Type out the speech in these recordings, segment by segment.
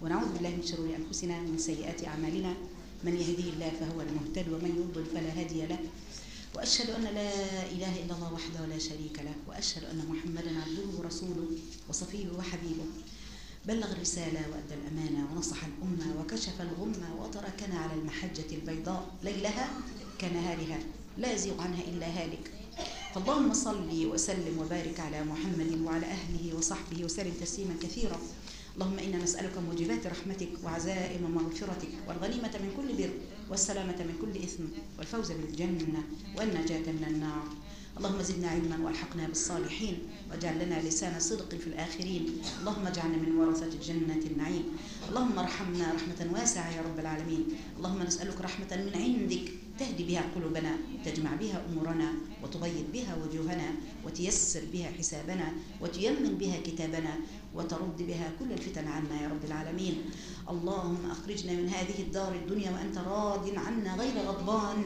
ونعوذ بالله من شرور أنفسنا ومن سيئات أعمالنا، من يهديه الله فهو المهتد ومن يضلل فلا هادي له، وأشهد أن لا إله إلا الله وحده لا شريك له، وأشهد أن محمدا عبده ورسوله وصفيه وحبيبه، بلغ الرسالة وأدى الأمانة ونصح الأمة وكشف الغمة وتركنا على المحجة البيضاء ليلها كنهارها لا يزيغ عنها إلا هالك. فاللهم صل وسلم وبارك على محمد وعلى أهله وصحبه وسلم تسليما كثيرا. اللهم إنا نسألك موجبات رحمتك وعزائم مغفرتك والغنيمة من كل بر والسلامة من كل إثم والفوز بالجنة والنجاة من النار. اللهم زدنا علما والحقنا بالصالحين واجعل لنا لسان صدق في الآخرين. اللهم اجعلنا من ورثة جنة النعيم. اللهم ارحمنا رحمة واسعة يا رب العالمين. اللهم نسألك رحمة من عندك تهدي بها قلوبنا، تجمع بها أمورنا، وتبيض بها وجوهنا، وتيسر بها حسابنا، وتيمن بها كتابنا، وترد بها كل الفتن عنا يا رب العالمين. اللهم أخرجنا من هذه الدار الدنيا وأنت راض عنا غير غضبان.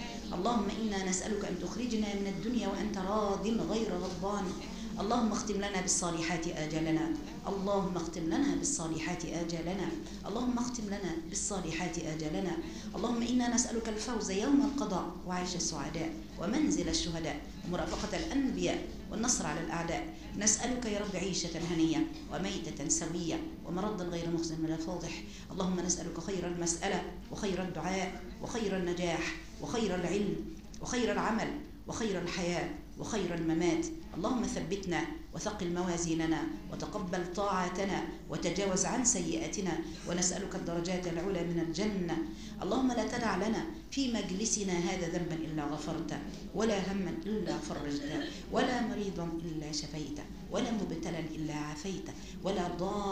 اللهم إنا نسألك أن تخرجنا من الدنيا وأنت راض غير غضبان. اللهم اختم لنا بالصالحات آجالنا. اللهم اختم لنا بالصالحات آجالنا. اللهم اختم لنا بالصالحات آجالنا. اللهم إنا نسألك الفوز يوم القضاء وعيش السعداء ومنزل الشهداء ومرافقة الأنبياء والنصر على الأعداء. نسألك يا رب عيشة هنية وميتة سوية ومرضا غير مخزن ولا فاضح. اللهم نسألك خير المسألة وخير الدعاء وخير النجاح وخير العلم وخير العمل وخير الحياة وخير الممات. اللهم ثبتنا وثقل موازيننا وتقبل طاعتنا وتجاوز عن سيئاتنا، ونسألك الدرجات العلى من الجنة. اللهم لا تدع لنا في مجلسنا هذا ذنبا إلا غفرته، ولا هما إلا فرجته، ولا مريضا إلا شفيته، ولا مبتلا إلا عافيته، ولا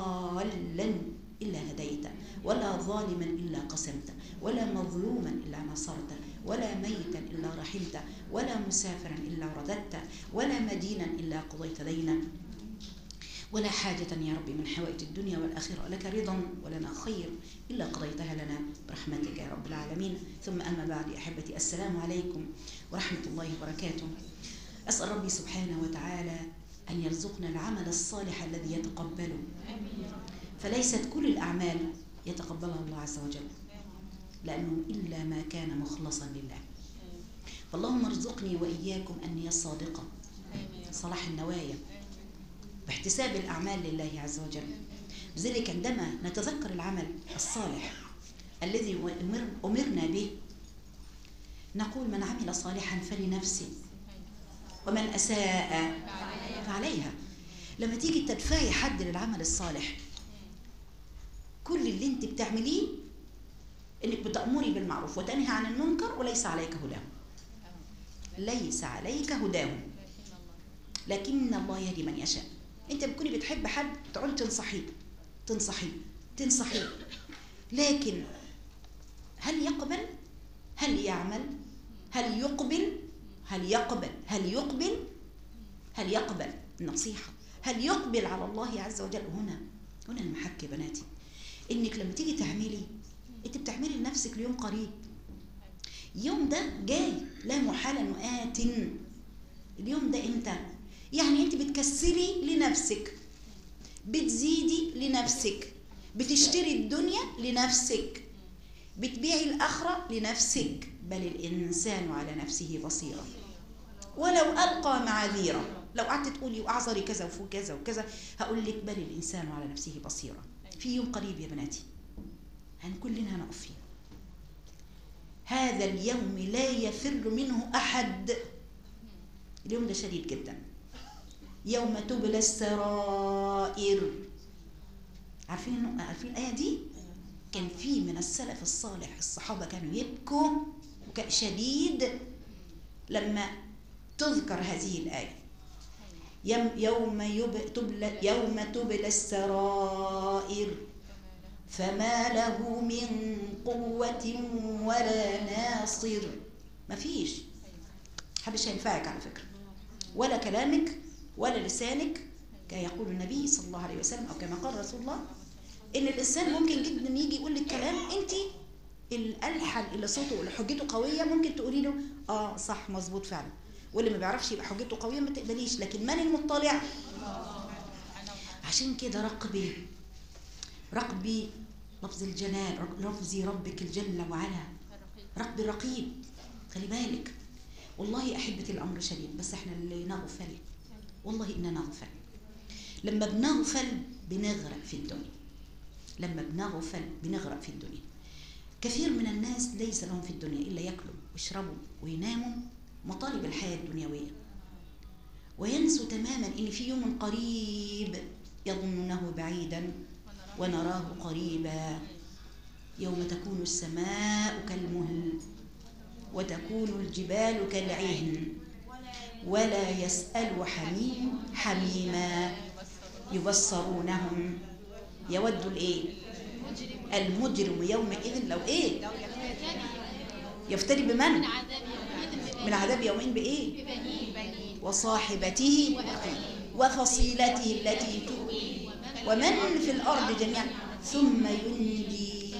ضالا إلا هديته، ولا ظالما إلا قسمته، ولا مظلوما إلا نصرته، ولا ميتا إلا رحمته، ولا مسافرا إلا رددته، ولا مدينا إلا قضيت دينا، ولا حاجة يا رب من حوائج الدنيا والآخرة لك رضا ولنا خير إلا قضيتها لنا برحمتك يا رب العالمين. ثم أما بعد أحبتي، السلام عليكم ورحمة الله وبركاته. أسأل ربي سبحانه وتعالى أن يرزقنا العمل الصالح الذي يتقبله، فليست كل الأعمال يتقبلها الله عز وجل، لأنه إلا ما كان مخلصا لله. فاللهم ارزقني وإياكم النية الصادقة، صلاح النوايا، باحتساب الأعمال لله عز وجل. لذلك عندما نتذكر العمل الصالح الذي أمرنا به نقول من عمل صالحا فلنفسه ومن أساء فعليها. لما تيجي تدفعي حد للعمل الصالح، كل اللي انت بتعمليه انك بتأمري بالمعروف وتنهي عن المنكر وليس عليك هداهم. ليس عليك هداهم، لكن الله يهدي من يشاء. انت بتكوني بتحب حد تقول تنصحيه، لكن هل يقبل؟ هل يعمل؟ هل يقبل النصيحة؟ هل يقبل على الله عز وجل؟ هنا المحك يا بناتي، انك لما تيجي تعملي انت بتعملي لنفسك اليوم قريب، اليوم ده جاي لا محالة آت. اليوم ده امتى؟ يعني انت بتكسري لنفسك، بتزيدي لنفسك، بتشتري الدنيا لنفسك، بتبيعي الآخرة لنفسك. بل الإنسان على نفسه بصيرة ولو ألقى معاذيره. لو قعدت تقولي وأعذري كذا وفوق كذا وكذا، هقول لك بل الإنسان على نفسه بصيرة. في يوم قريب يا بناتي كلنا هنقف فيه. هذا اليوم لا يفر منه أحد. اليوم ده شديد جدا، يوم تبلى السرائر. عارفين الآية دي؟ كان في من السلف الصالح الصحابة كانوا يبكوا بكاء شديد لما تذكر هذه الآية. يوم تبلى السرائر فما له من قوة ولا ناصر. ما فيش حدش هينفعك على فكرة، ولا كلامك ولا لسانك. كما يقول النبي صلى الله عليه وسلم أو كما قال رسول الله، إن الإنسان ممكن جدا يجي يقول لك كلام أنت الألحن اللي صوته اللي حجته قوية ممكن تقولي له صح مظبوط فعلا، واللي ما بيعرفش يبقى حجته قوية ما تقبليش. لكن من المطلع؟ عشان كده رقبي لفظ الجلال، لفظي ربك الجل وعلا، رقبي الرقيب. خلي بالك والله أحبة الأمر شديد، بس احنا اللي نغفل، والله إننا نغفل. لما بنغفل بنغرق في الدنيا، لما بنغفل بنغرق في الدنيا. كثير من الناس ليس لهم في الدنيا إلا يأكلوا ويشربوا ويناموا، مطالب الحياة الدنيوية، وينسوا تماما إن في يوم قريب يظنونه بعيدا ونراه قريبا، يوم تكون السماء كالمهل وتكون الجبال كالعهن ولا يسأل حميم حميما يبصرونهم. يود المجرم يومئذ لو يفتري بمن؟ من عذاب يومين وصاحبته وفصيلته التي تؤوي ومن في الأرض جميعا ثم ينجي.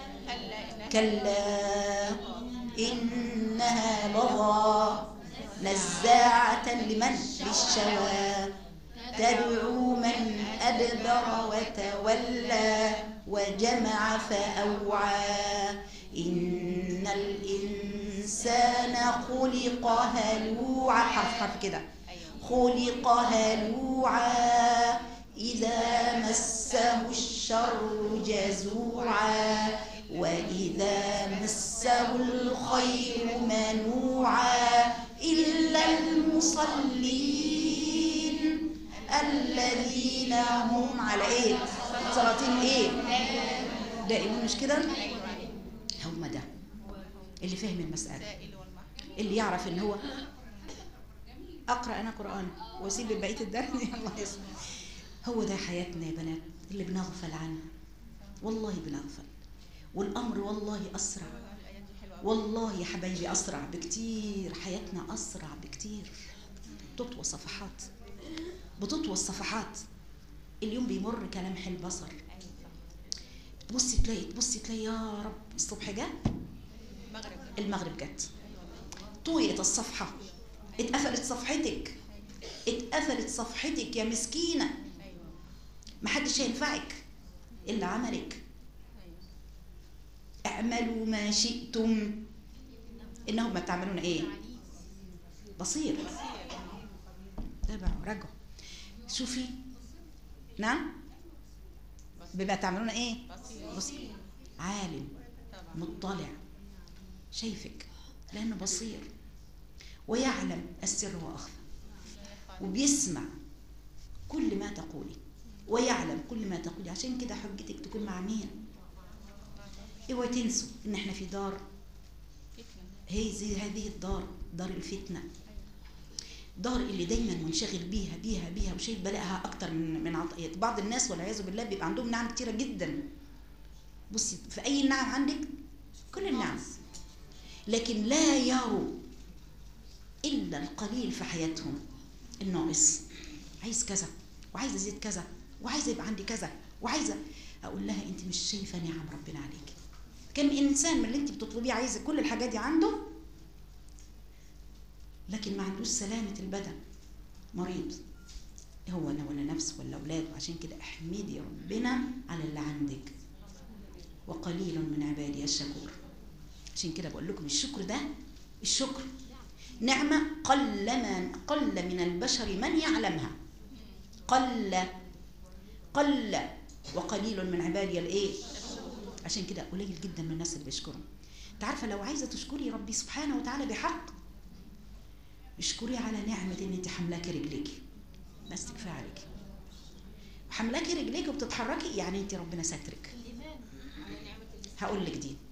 كلا إنها لظى نزاعة لمن؟ للشوى تدعو من أدبر وتولى وجمع فأوعى. إن الإنسان خلق هلوعا، حرف كده، خلق هلوعا إذا مسه الشر جزوعا وإذا مسه الخير منوعا إلا المصلين الذين هم على صلاتهم دائمون. مش كده؟ هم ده اللي فهم المسألة، اللي يعرف ان هو اقرأ انا قرآن واسيب بقية الدرس. الله يسلمك. هو ده حياتنا يا بنات اللي بنغفل عنها، والله بنغفل. والامر والله اسرع، والله يا حبايبي اسرع بكتير، حياتنا اسرع بكتير. بتطوى الصفحات، اليوم بيمر كلمح البصر. تبصي تلاقي يا رب الصبح جاء، المغرب جت، طويت الصفحة، اتقفلت صفحتك يا مسكينة. محدش هينفعك إلا عملك. اعملوا ما شئتم إنه ما تعملون بصير. تابعوا رجعوا شوفي. نعم بما تعملون بصير. عالم مطلع شايفك لأنه بصير ويعلم السر وأخفى، وبيسمع كل ما تقولي ويعلم كل ما تقولي. عشان كده حجتك تكون مع مين؟ اوعوا تنسوا ان احنا في دار، هذه الدار دار الفتنة، دار اللي دايما منشغل بيها وشايف بلاءها اكتر من عطيات. بعض الناس والعياذ بالله بيبقى عندهم نعم كتيرة جدا. بصي في اي نعم عندك كل النعم، لكن لا يروا الا القليل في حياتهم الناقص. عايز كذا وعايز ازيد كذا وعايزه يبقى عندي كذا وعايزه. اقول لها انت مش شايفه نعم ربنا عليك؟ كم انسان من اللي انت بتطلبيه عايزه كل الحاجات دي عنده، لكن ما عندوش سلامه البدن، مريض هو انا ولا نفس ولا اولاد. وعشان كده احمدي ربنا على اللي عندك، وقليل من عبادي الشكور. عشان كده بقول لكم الشكر نعمه قل من البشر من يعلمها، قل وقليل من عبادي عشان كده قليل جدا من الناس اللي بيشكروا. انت عارفه لو عايزه تشكري ربي سبحانه وتعالى بحق، اشكري على نعمه ان انت حملاكي رجليكي، بس كفايه عليكي. وحملاكي رجليكي وبتتحركي يعني انت ربنا سترك. هقول لك دي،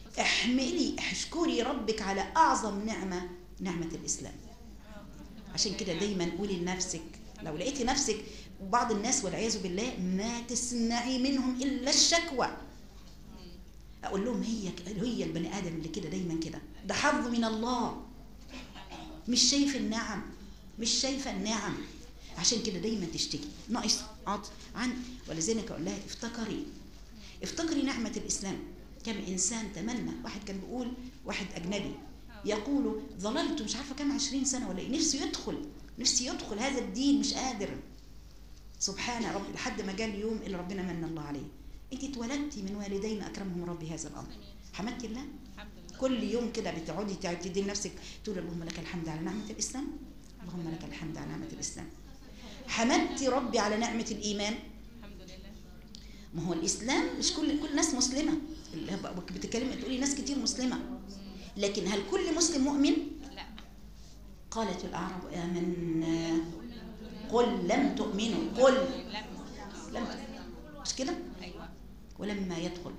اشكري ربك على اعظم نعمه الاسلام. عشان كده دايما قولي لنفسك، لو لقيتي نفسك وبعض الناس والعياذ بالله ما تسمعي منهم الا الشكوى، اقول لهم هي البني ادم اللي كده دايما كده، ده حظ من الله، مش شايفه النعم. عشان كده دايما تشتكي ناقص عن. ولذلك اقول لها افتكري نعمه الاسلام. كم انسان تمنى، واحد كان بيقول، واحد اجنبي يقول ظللت مش عارفه كم 20 سنه ولا نفسي يدخل هذا الدين، مش قادر. سبحان رب، لحد ما جاء اليوم اللي ربنا من الله عليه، انت اتولدتي من والدين اكرمهم ربي هذا الامر. حمدتي الله؟ كل يوم كده بتقعدي تدي لنفسك تقول اللهم لك الحمد على نعمه الاسلام، اللهم لك الحمد على نعمه الاسلام. حمدتي ربي على نعمه الايمان. ما هو الاسلام مش كل الناس مسلمه، بتتكلمي تقولي ناس كتير مسلمه، لكن هل كل مسلم مؤمن؟ لا. قالت الاعراب امنا قل لم تؤمنوا، قل لم تؤمنوا، مش كده؟ ايوه. ولما يدخل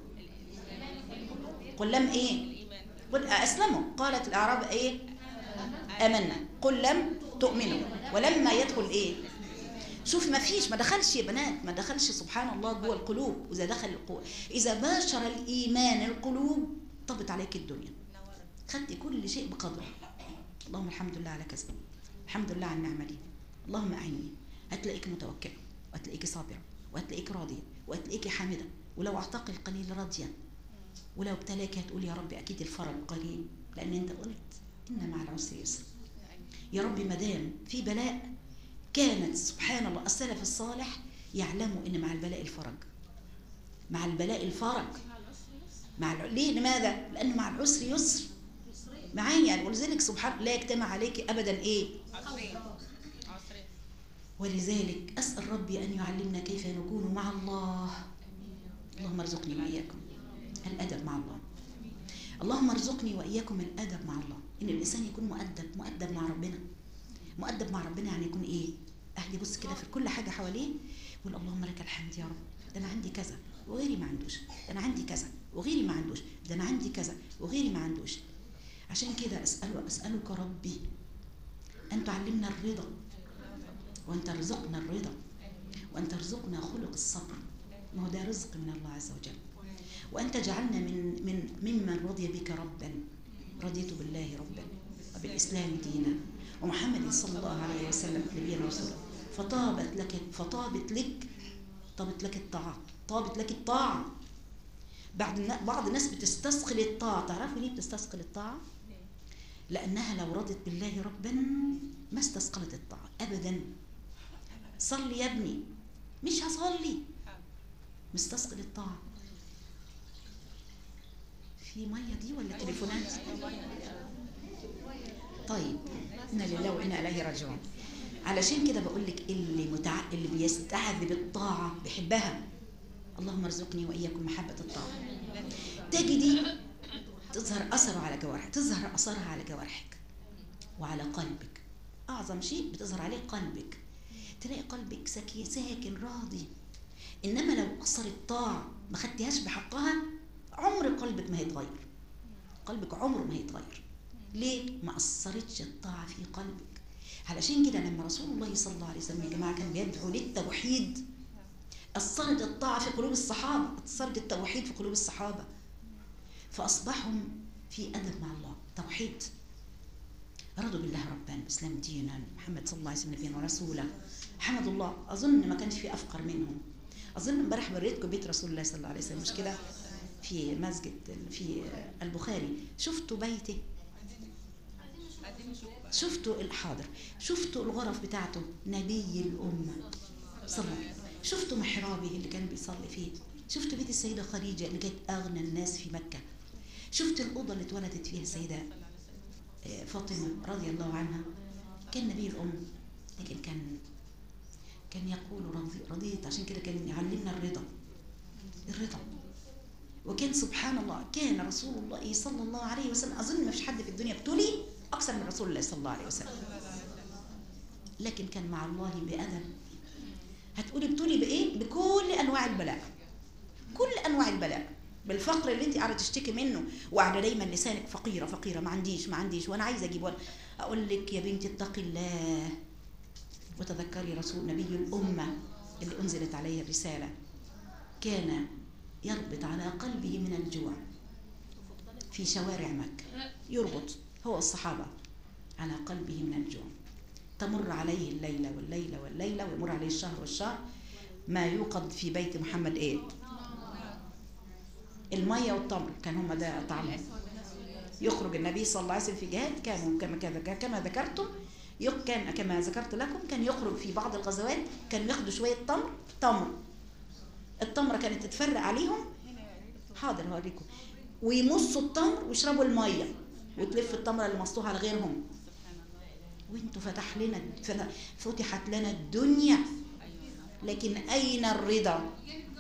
قل لم ايه؟ قل اسلموا. قالت الاعراب ايه؟ امنا. قل لم تؤمنوا ولما يدخل ايه؟ شوف ما دخلش يا بنات، ما دخلش سبحان الله جوه القلوب. واذا دخل اذا باشر الايمان القلوب طبت عليك الدنيا، خدتي كل شيء بقدره. اللهم الحمد لله على كذا، الحمد لله على النعمه دي، اللهم اعني. هتلاقيك متوكله، وهتلاقيك صابره، وهتلاقيك راضيه، وهتلاقيك حامده. ولو اعتق القليل راضيا، ولو ابتلاك هتقول يا رب اكيد الفرج قريب، لان انت قلت ان مع العسر يسر. يا رب ما دام في بلاء، كانت سبحان الله السلف الصالح يعلموا ان مع البلاء الفرج، مع البلاء الفرج، ليه؟ لماذا؟ لانه مع العسر يسر معايا يعني. ولذلك سبحان لا يجتمع عليك ابدا ايه؟ ولذلك اسال ربي ان يعلمنا كيف نكون مع الله. اللهم ارزقني واياكم الادب مع الله. اللهم ارزقني واياكم الادب مع الله. ان الانسان يكون مؤدب مع ربنا. مؤدب مع ربنا يعني يكون ايه؟ اهدي بص كده في كل حاجه حواليه يقول اللهم لك الحمد يا رب، ده انا عندي كذا وغيري ما عندوش، ده انا عندي كذا وغيري ما عندوش، ده انا عندي كذا وغيري ما عندوش. عشان كده اسالك ربي ان تعلمنا الرضا، وان ترزقنا الرضا، وان ترزقنا خلق الصبر. ما هو ده رزق من الله عز وجل. وان تجعلنا ممن رضي بك ربا. رضيت بالله ربا وبالاسلام دينا ومحمد صلى الله عليه وسلم نبيا ورسولا. طابت لك الطاعة. بعض الناس بتستثقل الطاعة. تعرفوا ليه بتستثقل الطاعة؟ لأنها لو رضت بالله ربا ما استثقلت الطاعة أبدا. صلي يا ابني، مش هصلي، مستثقل الطاعة. في مية دي ولا تليفونات؟ طيب، إنا لله وإنا إليه راجعون. علشان كده بقول لك اللي بيستعذب الطاعة بيحبها. اللهم ارزقني وإياكم محبة الطاعة. تجدي تظهر أثرها على جوارحك وعلى قلبك. أعظم شيء بتظهر عليه قلبك. تلاقي قلبك ساكن راضي. إنما لو أثر الطاعة ما خدتهاش بحقها، عمر قلبك ما هيتغير. قلبك عمره ما هيتغير. ليه؟ ما أثرتش الطاعة في قلبك. علشان كده لما رسول الله صلى الله عليه وسلم يا جماعة كان بيدعو للتوحيد، أثرت الطاعة في قلوب الصحابة، أثرت التوحيد في قلوب الصحابة، فأصبحوا في أدب مع الله. توحيد، رضوا بالله ربا، الإسلام دينا، محمد صلى الله عليه وسلم نبيا ورسولا. حمد الله. أظن ما كانش في أفقر منهم. أظن امبارح وريتكم بيت رسول الله صلى الله عليه وسلم، مش كده؟ في مسجد في البخاري. شفتوا بيته؟ شفتوا الحاضر، شفتوا الغرف بتاعته، نبي الأمة صلى الله عليه وسلم. شفتوا محرابه اللي كان بيصلي فيه. شفتوا بيت السيدة خديجة اللي كانت أغنى الناس في مكة. شفتوا الأوضة اللي اتولدت فيها السيدة فاطمة رضي الله عنها. كان نبي الأم، لكن كان يقول رضيت. عشان كده كان يعلمنا الرضا. وكان سبحان الله كان رسول الله صلى الله عليه وسلم، أظن ما فيش حد في الدنيا ابتلي أكثر من رسول الله صلى الله عليه وسلم، لكن كان مع الله بأدب. هتقولي ابتلي بإيه؟ بكل أنواع البلاء، كل أنواع البلاء، بالفقر اللي انت قاعده تشتكي منه وقاعده دايما لسانك فقيره، ما عنديش وانا عايزه اجيب. اقول لك يا بنتي اتقي الله وتذكري رسول نبي الامه اللي انزلت عليه الرساله، كان يربط على قلبه من الجوع في شوارع مكه، يربط هو والصحابه على قلبه من الجوع. تمر عليه الليله والليله ويمر عليه الشهر والشهر، ما يوقد في بيت محمد ايه؟ المية والتمر، كان هم ده طعمهم. يخرج النبي صلى الله عليه وسلم في جهاد، كانوا كما ذكرتم، كما ذكرت لكم، كان يخرج في بعض الغزوات، كان ياخدوا شوية تمر التمرة كانت تتفرق عليهم، حاضر هوريكم، ويمصوا التمر ويشربوا المية وتلف التمرة اللي مصوها على غيرهم. وانتوا فتحت لنا الدنيا، لكن أين الرضا؟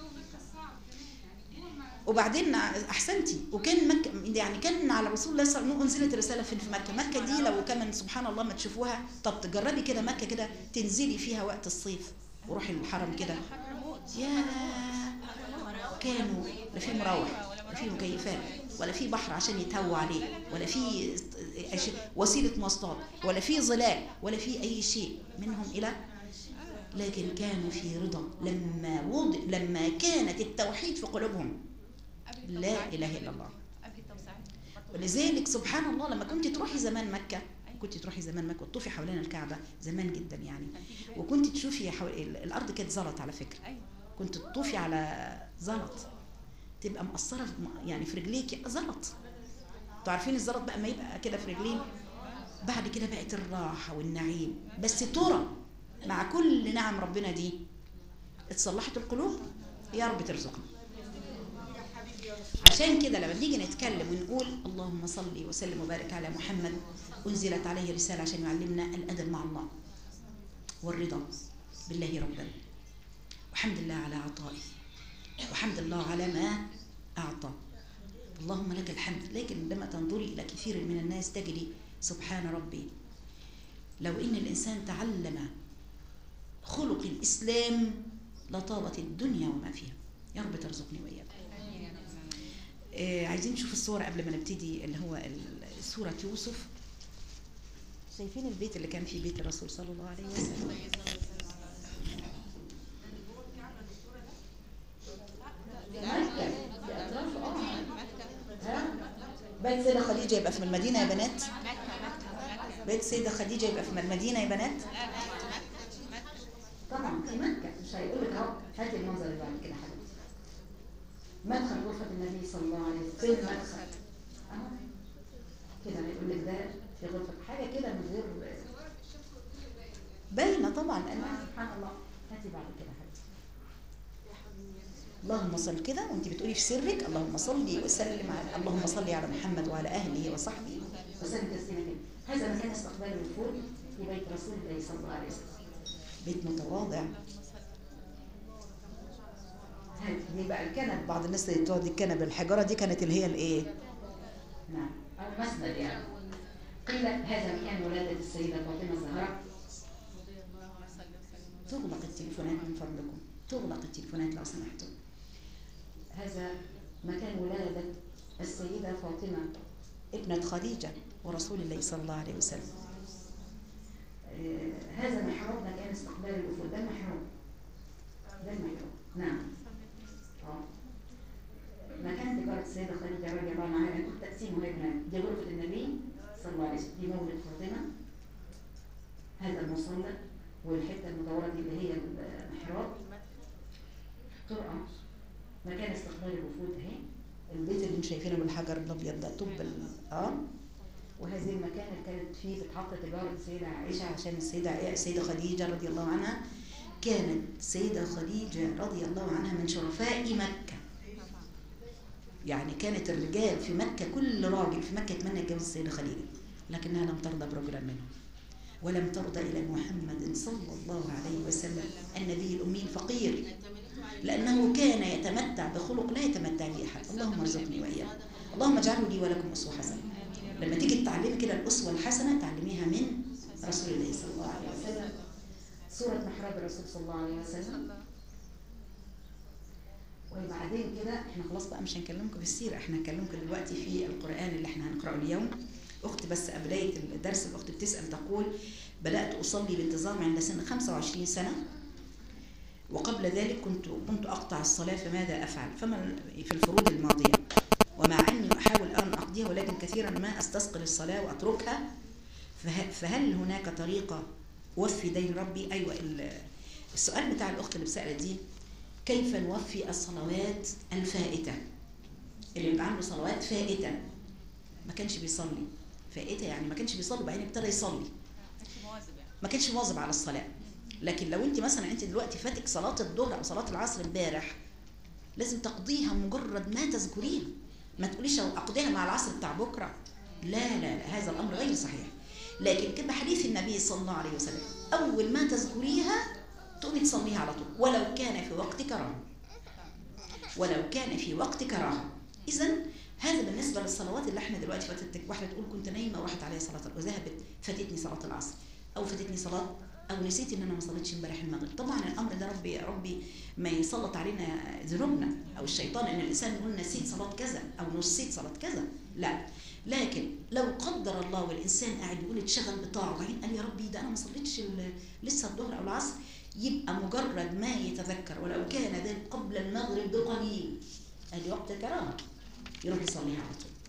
وبعدين أحسنتي، وكان مكة يعني كان على رسول الله صلى الله عليه وسلم أنزلت الرسالة في مكة. مكة دي لو كمان سبحان الله ما تشوفوها، طب تجربي كده مكة كده تنزلي فيها وقت الصيف وروحي الحرم كده، يا كانوا لا في مراوح ولا في مكيفات ولا في بحر عشان يتهوى عليه ولا في وسيلة مواصلات ولا في ظلال ولا في أي شيء منهم إلى، لكن كانوا في رضا لما كانت التوحيد في قلوبهم، لا إله إلا الله. ولذلك سبحان الله لما كنت تروحي زمان مكة، وتطوفي حوالين الكعبة زمان جدا يعني، وكنت تشوفي الأرض كانت زلط على فكرة، كنت تطوفي على زلط تبقى مقصرة يعني في رجليك زلط. انتوا عارفين الزلط بقى ما يبقى كده في رجلين، بعد كده بقت الراحة والنعيم. بس ترى مع كل نعم ربنا دي اتصلحت القلوب، يا رب ترزقنا. عشان كده لما نيجي نتكلم ونقول اللهم صل وسلم وبارك على محمد، أنزلت عليه رسالة عشان يعلمنا الأدب مع الله والرضا بالله ربا، وحمد الله على عطائه، وحمد الله على ما أعطى، اللهم لك الحمد. لكن لما تنظري إلى كثير من الناس تجري سبحان ربي، لو إن الإنسان تعلم خلق الإسلام لطابت الدنيا وما فيها. يا رب ترزقني وإياكم. عايزين نشوف الصورة قبل ما نبتدي، اللي هو سورة يوسف. شايفين البيت اللي كان فيه بيت الرسول صلى الله عليه وسلم؟ مكة بأطراف بيت سيدة خديجة يبقى في المدينة يا بنات؟ بيت سيدة خديجة يبقى في المدينة يا بنات؟ طبعا في مكة، مش هيقول لك اهو هاتي المنظر اللي بعد كده حبيبتي. مدخل غرفة النبي صلى الله عليه وسلم، فين المدخل؟ اهو كده هيقول لك ده في غرفة حاجة كده من غير باينة طبعا. أنا سبحان الله. هاتي بعد كده حبيبتي. اللهم صل كده وانت بتقولي في سرك اللهم صل وسلم على اللهم صل على محمد وعلى اهله وصحبه وسلم تسليما كده. هذا مكان استقبال الوفود في بيت رسول الله صلى الله عليه وسلم، بيت متواضع. دي بقى الكنب، بعض الناس اللي بتقعد الكنب الحجاره دي كانت اللي هي الايه؟ نعم المسند يعني. قيل هذا مكان ولاده السيده فاطمه الزهراء. تغلق التليفونات من فضلكم، تغلق التليفونات لو سمحتم. هذا مكان ولادة السيدة فاطمة ابنة خديجة ورسول الله صلى الله عليه وسلم. هذا محراب مكان استقبال الوفود، ده المحراب، ده المحراب. نعم. مكان تجارة السيدة خديجة رضي الله عنها، كنت تقسيمه هنا. دي غرفة النبي صلى الله عليه وسلم، دي مولد فاطمة، هذا المصلى، والحتة المدورة دي اللي هي المحراب. طرقة مكان استقبال الوفود اهي. البيت اللي انتم شايفينه بالحجر الابيض ده طب وهذه المكان اللي كانت فيه بتحط تجاره السيده عائشه، عشان السيده خديجه رضي الله عنها كانت السيده خديجه رضي الله عنها من شرفاء مكه. يعني كانت الرجال في مكه، كل راجل في مكه يتمنى يتجوز السيده خديجه، لكنها لم ترضى برجلا منهم، ولم ترضى الى محمد صلى الله عليه وسلم النبي الامي الفقير، لأنه كان يتمتع بخلق لا يتمتع به أحد. اللهم ارزقني وإياكم، اللهم اجعله لي ولكم أسوة حسنة. لما تيجي تتعلمي كده الأسوة الحسنة تعلميها من رسول الله صلى الله عليه وسلم. سورة محراب الرسول صلى الله عليه وسلم. وبعدين كده احنا خلاص بقى مش هنكلمكم في السيرة، احنا هنكلمكم دلوقتي في القرآن اللي احنا هنقرأه اليوم. أخت بس بداية الدرس الأخت بتسأل تقول بدأت أصلي بانتظام عند سن 25 سنة، وقبل ذلك كنت أقطع الصلاة، فماذا أفعل؟ فما في الفروض الماضية، ومع أني أحاول أن أقضيها ولكن كثيرا ما أستثقل الصلاة وأتركها، فهل هناك طريقة أوفي دين ربي؟ أيوة، السؤال بتاع الأخت اللي بسألت دي، كيف نوفي الصلوات الفائتة؟ اللي يبقى عنده صلوات فائتة ما كانش بيصلي، فائتة يعني ما كانش بيصلي وبعدين ابتدى يصلي، ما كانش مواظب على الصلاة. لكن لو انت مثلا انت دلوقتي فاتك صلاة الظهر او صلاة العصر امبارح لازم تقضيها مجرد ما تذكريها. ما تقوليش اقضيها مع العصر بتاع بكره، لا لا لا، هذا الامر غير صحيح. لكن كما حديث النبي صلى الله عليه وسلم، اول ما تذكريها تقومي تصليها على طول، ولو كان في وقت كراهه، ولو كان في وقت كراهه. اذا هذا بالنسبه للصلوات اللي احنا دلوقتي فاتتك. واحده تقول كنت نايمه وراحت عليا صلاه وذهبت فاتتني صلاه العصر، او فاتتني صلاه، او نسيت ان انا ما صليتش امبارح المغرب. طبعا الامر ده ربي ما يسلط علينا ذنوبنا او الشيطان ان الانسان يقول نسيت صلاه كذا او نسيت صلاه كذا، لا. لكن لو قدر الله والانسان قاعد يقول اتشغل بطاعه وبعدين قال يا ربي ده انا ما صليتش لسه الظهر او العصر، يبقى مجرد ما يتذكر ولو كان ذلك قبل المغرب بقليل، ادي وقت الكراهه، يروح يصليها على طول.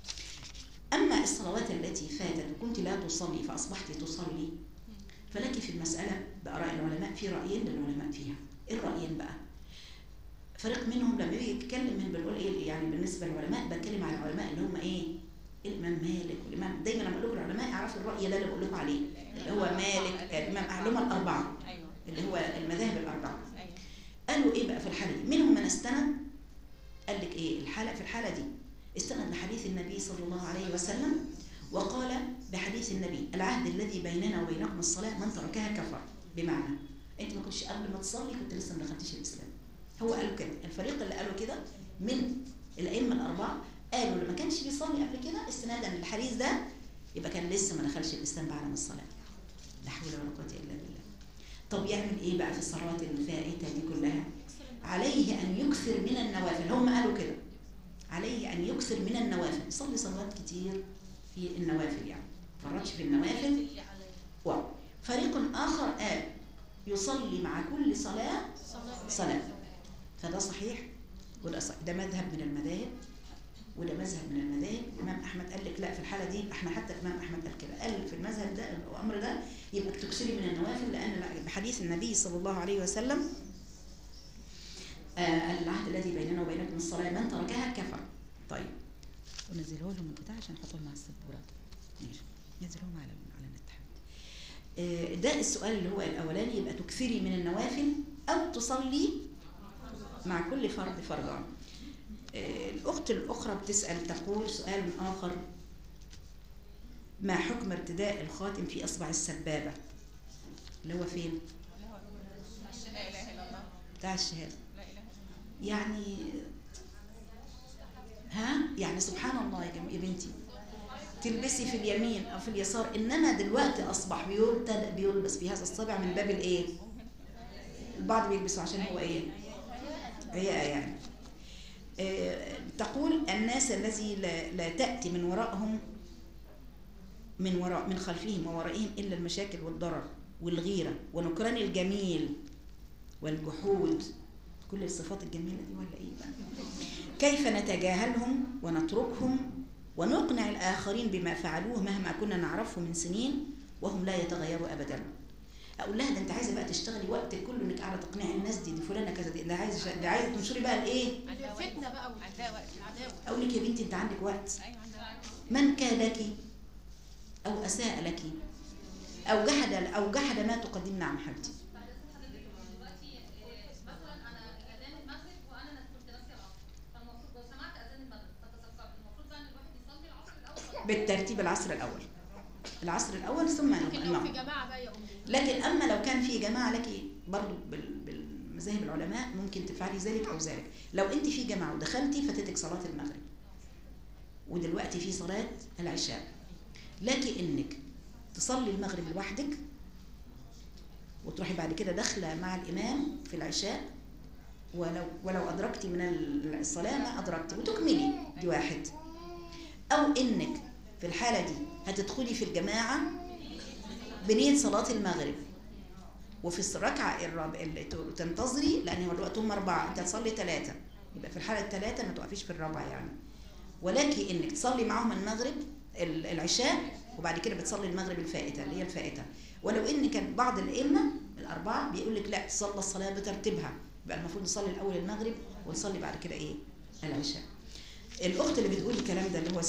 اما الصلوات التي فاتت وكنت لا تصلي فاصبحت تصلي، فلك في المساله باراء العلماء، في رايين للعلماء فيها. ايه الرايين بقى؟ فريق منهم لما يجي يتكلم من بنقول ايه يعني بالنسبه للعلماء، بتكلم على العلماء اللي هم ايه؟ الامام مالك والامام، دايما لما اقول لكم العلماء اعرفوا الراي اللي انا بقول لكم عليه، اللي هو مالك، الامام اهلهم الاربعه، اللي هو المذاهب الاربعه. قالوا ايه بقى في الحاله دي؟ منهم من استند قال لك ايه الحاله، في الحاله دي استند لحديث النبي صلى الله عليه وسلم، وقال بحديث النبي العهد الذي بيننا وبينكم الصلاه من تركها كفر. بمعنى انت ما كنتش قبل ما تصلي كنت لسه ما دخلتيش الاسلام. هو قالوا كده، الفريق اللي قالوا كده من الائمه الاربعه قالوا اللي ما كانش بيصلي قبل كده استنادا للحديث ده يبقى كان لسه ما دخلش الاسلام بعد ما الصلاه. لا حول ولا قوه الا بالله. طب يعمل ايه بقى في الصلوات الفائته دي كلها؟ عليه ان يكثر من النوافل. هم قالوا كده عليه ان يكثر من النوافل، يصلي صلوات كتير في النوافل، يعني فرطش في النوافل. وفريق اخر قال يصلي مع كل صلاه صلاه. فده صحيح وده صحيح، ده مذهب من المذاهب وده مذهب من المذاهب. الامام احمد قال لك لا في الحاله دي، احنا حتى الامام احمد قال كده، قال في المذهب ده الامر ده يبقى تكثري من النوافل، لان بحديث النبي صلى الله عليه وسلم العهد الذي بيننا وبينكم الصلاه من تركها كفر. طيب ونزله لهم البتاع عشان نحطهم على السبوره، ماشي نزلهم على النت. ده السؤال اللي هو الاولاني، يبقى تكثري من النوافل او تصلي مع كل فرض فرضا. الأخت الأخرى بتسأل تقول سؤال آخر: ما حكم ارتداء الخاتم في أصبع السبابة اللي هو فين؟ لا إله إلا الله بتاع الشهادة. يعني يعني سبحان الله يا بنتي، تلبسي في اليمين أو في اليسار، إنما دلوقتي أصبح بيلبس في هذا الصبع من باب الإيه؟ البعض بيلبسوا عشان هو إيه؟ هي يعني تقول الناس الذي لا تأتي من وراءهم من خلفهم وورائهم إلا المشاكل والضرر والغيرة ونكران الجميل والجحود، كل الصفات الجميلة دي ولا إيه بقى؟ كيف نتجاهلهم ونتركهم ونقنع الآخرين بما فعلوه مهما كنا نعرفه من سنين وهم لا يتغيروا أبدا؟ اقول لها ده انت عايزه بقى تشتغلي وقتك كله انك قاعده تقنعي الناس دي فلانه كذا، ده عايزه تنشري بقى الايه؟ الفتنه بقى والعداوه. اقول لك يا بنتي انت عندك وقت. من كادك او اساء لك او جحد ما تقدم. نعم حبيبتي. مثلا انا اذان المغرب وانا كنت ناسيه العصر، فالمفروض لو سمعت اذان المغرب فتذكرت المفروض بقى ان الواحد يصلي العصر الاول بالترتيب، العصر الاول ثم المغرب. في جماعه بقى يا امي. لكن اما لو كان في جماعه لك برضو بالمذاهب العلماء ممكن تفعلي ذلك او ذلك. لو انت في جماعه ودخلتي فاتتك صلاه المغرب ودلوقتي في صلاه العشاء، لك انك تصلي المغرب لوحدك وتروحي بعد كده داخله مع الامام في العشاء، ولو ادركتي من الصلاه ما ادركتي وتكملي، دي واحد. او انك في الحالة دي هتدخلي في الجماعة بنية صلاة المغرب، وفي الركعة اللي تنتظري لأن هو الوقت هم 4، أنت تصلي 3، يبقى في الحالة ال3 ما توقفيش في الرابعة يعني. ولكن إنك تصلي معهم المغرب العشاء وبعد كده بتصلي المغرب الفائتة اللي هي الفائتة. ولو إن كان بعض الأئمة الأربعة بيقول لك لا تصلي الصلاة بترتيبها، يبقى المفروض نصلي الأول المغرب ونصلي بعد كده إيه؟ العشاء. الأخت اللي بتقول الكلام ده اللي هو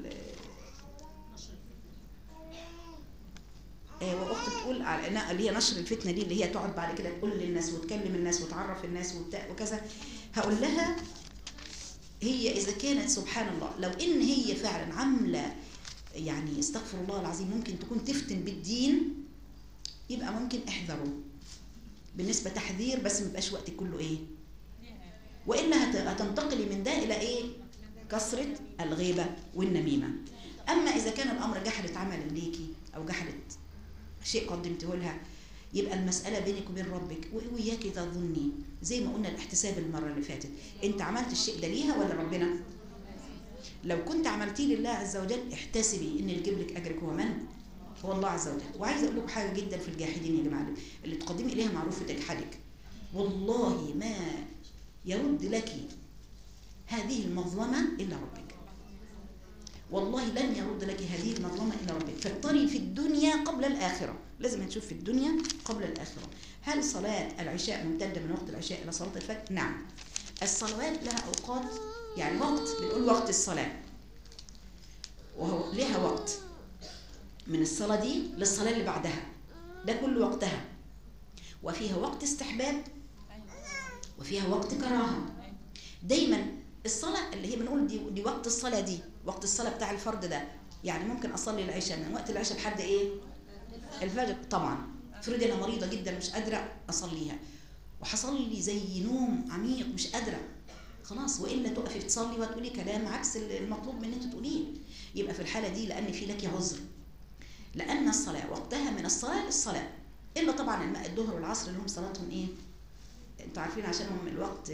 واخت بتقول اللي هي نشر الفتنه دي، اللي هي تقعد بعد كده تقول للناس وتكلم الناس وتعرف الناس وكذا، هقول لها هي إذا كانت سبحان الله لو إن هي فعلا عاملة يعني استغفر الله العظيم ممكن تكون تفتن بالدين، يبقى ممكن احذروا بالنسبة تحذير، بس ما يبقاش وقتك كله إيه، وإلا هتنتقلي من ده إلى إيه، كثرة الغيبة والنميمة. أما إذا كان الأمر جحدت عمل ليكي أو جحدت شيء قدمته لها، يبقى المسألة بينك وبين ربك، وإياكي تظني زي ما قلنا الاحتساب المرة اللي فاتت، أنت عملت الشيء ده ليها ولا ربنا؟ لو كنت عملتيه لله عز وجل احتسبي إن يجيب لك أجرك هو من؟ هو الله عز وجل. وعايزة أقول لكم حاجة جدا في الجاحدين يا جماعة، اللي تقدمي إليها معروف وتجحدك، والله ما يرد لك هذه المظلمة إلا ربك، والله لن يرد لك هذه المظلمة إلا ربك. فاضطري في الدنيا قبل الآخرة، لازم نشوف في الدنيا قبل الآخرة. هل صلاة العشاء ممتدة من وقت العشاء إلى صلاة الفجر؟ نعم. الصلوات لها أوقات، يعني وقت بنقول وقت الصلاة، وهو لها وقت من الصلاة دي للصلاة اللي بعدها، ده كل وقتها، وفيها وقت استحباب وفيها وقت كراهة. دايما الصلاة اللي هي بنقول دي وقت الصلاة، دي وقت الصلاة بتاع الفرد ده، يعني ممكن أصلي العشاء من وقت العشاء لحد إيه؟ الفجر. طبعا افرضي أنا مريضة جدا مش قادرة أصليها، وحصل لي زي نوم عميق مش قادرة، خلاص، وإلا تقفي تصلي وتقولي كلام عكس المطلوب من أنت تقوليه. يبقى في الحالة دي لأن في لك عذر، لأن الصلاة وقتها من الصلاة للصلاة، إلا طبعا الظهر والعصر اللي هم صلاتهم إيه؟ أنتوا عارفين عشانهم الوقت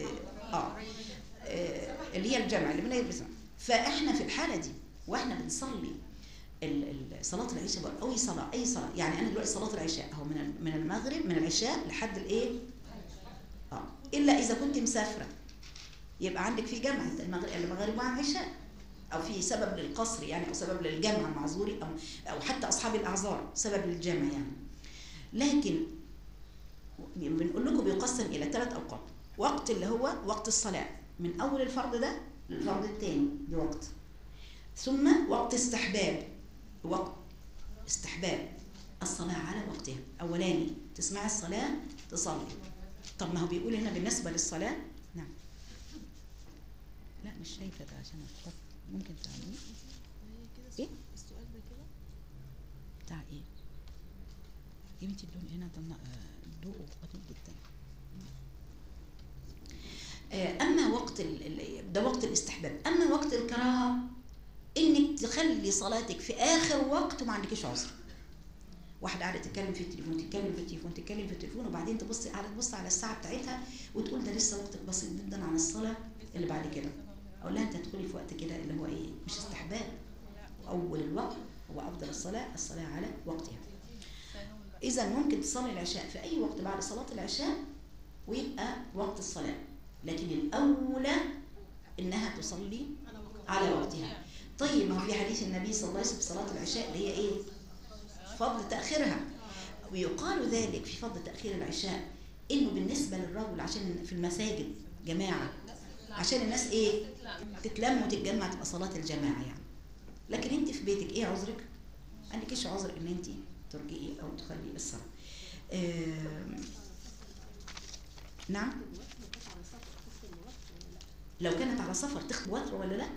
اللي هي الجمع اللي بنلبسها. فإحنا في الحالة دي وإحنا بنصلي صلاة العشاء أو أي صلاة، يعني أنا دلوقتي صلاة العشاء أهو من المغرب، من العشاء لحد الإيه؟ إلا إذا كنت مسافرة يبقى عندك في جمع المغرب مع العشاء، أو في سبب للقصر يعني، أو سبب للجمع معذوري، أو حتى أصحاب الأعذار سبب للجمع يعني. لكن بنقول لكم بيقسم إلى 3 أوقات. وقت اللي هو وقت الصلاة من أول الفرض ده للفرض الثاني، دي وقت. ثم وقت استحباب، وقت استحباب الصلاة على وقتها. أولاني تسمع الصلاة تصلي. طب ما هو بيقول هنا بالنسبة للصلاة، نعم لا مش شايفة ده عشان أخطف، ممكن تعملي إيه؟ السؤال ده كده بتاع إيه؟ يا بنتي اللون هنا ضوء خطير جدا. أما وقت ده وقت الاستحباب. أما وقت الكراهة إنك تخلي صلاتك في آخر وقت وما عندكيش عذر. واحدة قاعدة تتكلم في التليفون وبعدين قاعدة تبص على الساعة بتاعتها وتقول ده لسه وقتك بسيط جدا عن الصلاة اللي بعد كده. أقول لها أنت هتدخلي في وقت كده اللي هو إيه؟ مش استحباب. أول الوقت هو أفضل الصلاة على وقتها. إذا ممكن تصلي العشاء في أي وقت بعد صلاة العشاء ويبقى وقت الصلاة، لكن الأولى إنها تصلي على وقتها. طيب ما هو في حديث النبي صلى الله عليه وسلم في صلاة العشاء اللي هي إيه؟ فضل تأخيرها. ويقال ذلك في فضل تأخير العشاء إنه بالنسبة للرجل عشان في المساجد جماعة، عشان الناس إيه؟ تتلم وتتجمع، تبقى صلاة الجماعة يعني. لكن أنت في بيتك إيه عذرك؟ عندكيش عذر إن أنت ترجئي أو تخلي الصلاة. نعم. لو كانت على سفر تاخد وتر ولا لا؟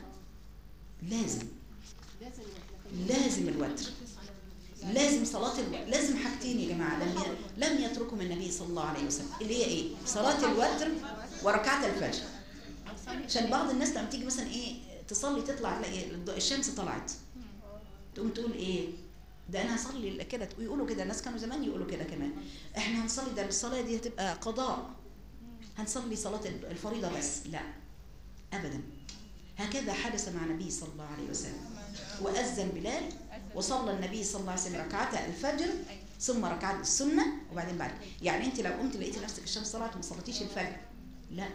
لازم الوتر، لازم صلاة لازم حاجتين يا جماعة لم يتركهم النبي صلى الله عليه وسلم، اللي هي ايه؟ صلاة الوتر وركعة الفجر. عشان بعض الناس لما تيجي مثلا ايه تصلي تطلع الشمس طلعت تقوم تقول ايه ده انا هصلي كده، ويقولوا كده الناس كانوا زمان يقولوا كده كمان، احنا هنصلي ده الصلاة دي هتبقى قضاء، هنصلي صلاة الفريضة بس. لا ابدا، هكذا حدث مع النبي صلى الله عليه وسلم. وأذن بلال وصلى النبي صلى الله عليه وسلم ركعتا الفجر ثم ركعت السنة وبعدين بعد. يعني انت لو قمت لقيتي نفسك الشمس طلعت وما صليتيش الفجر، لا،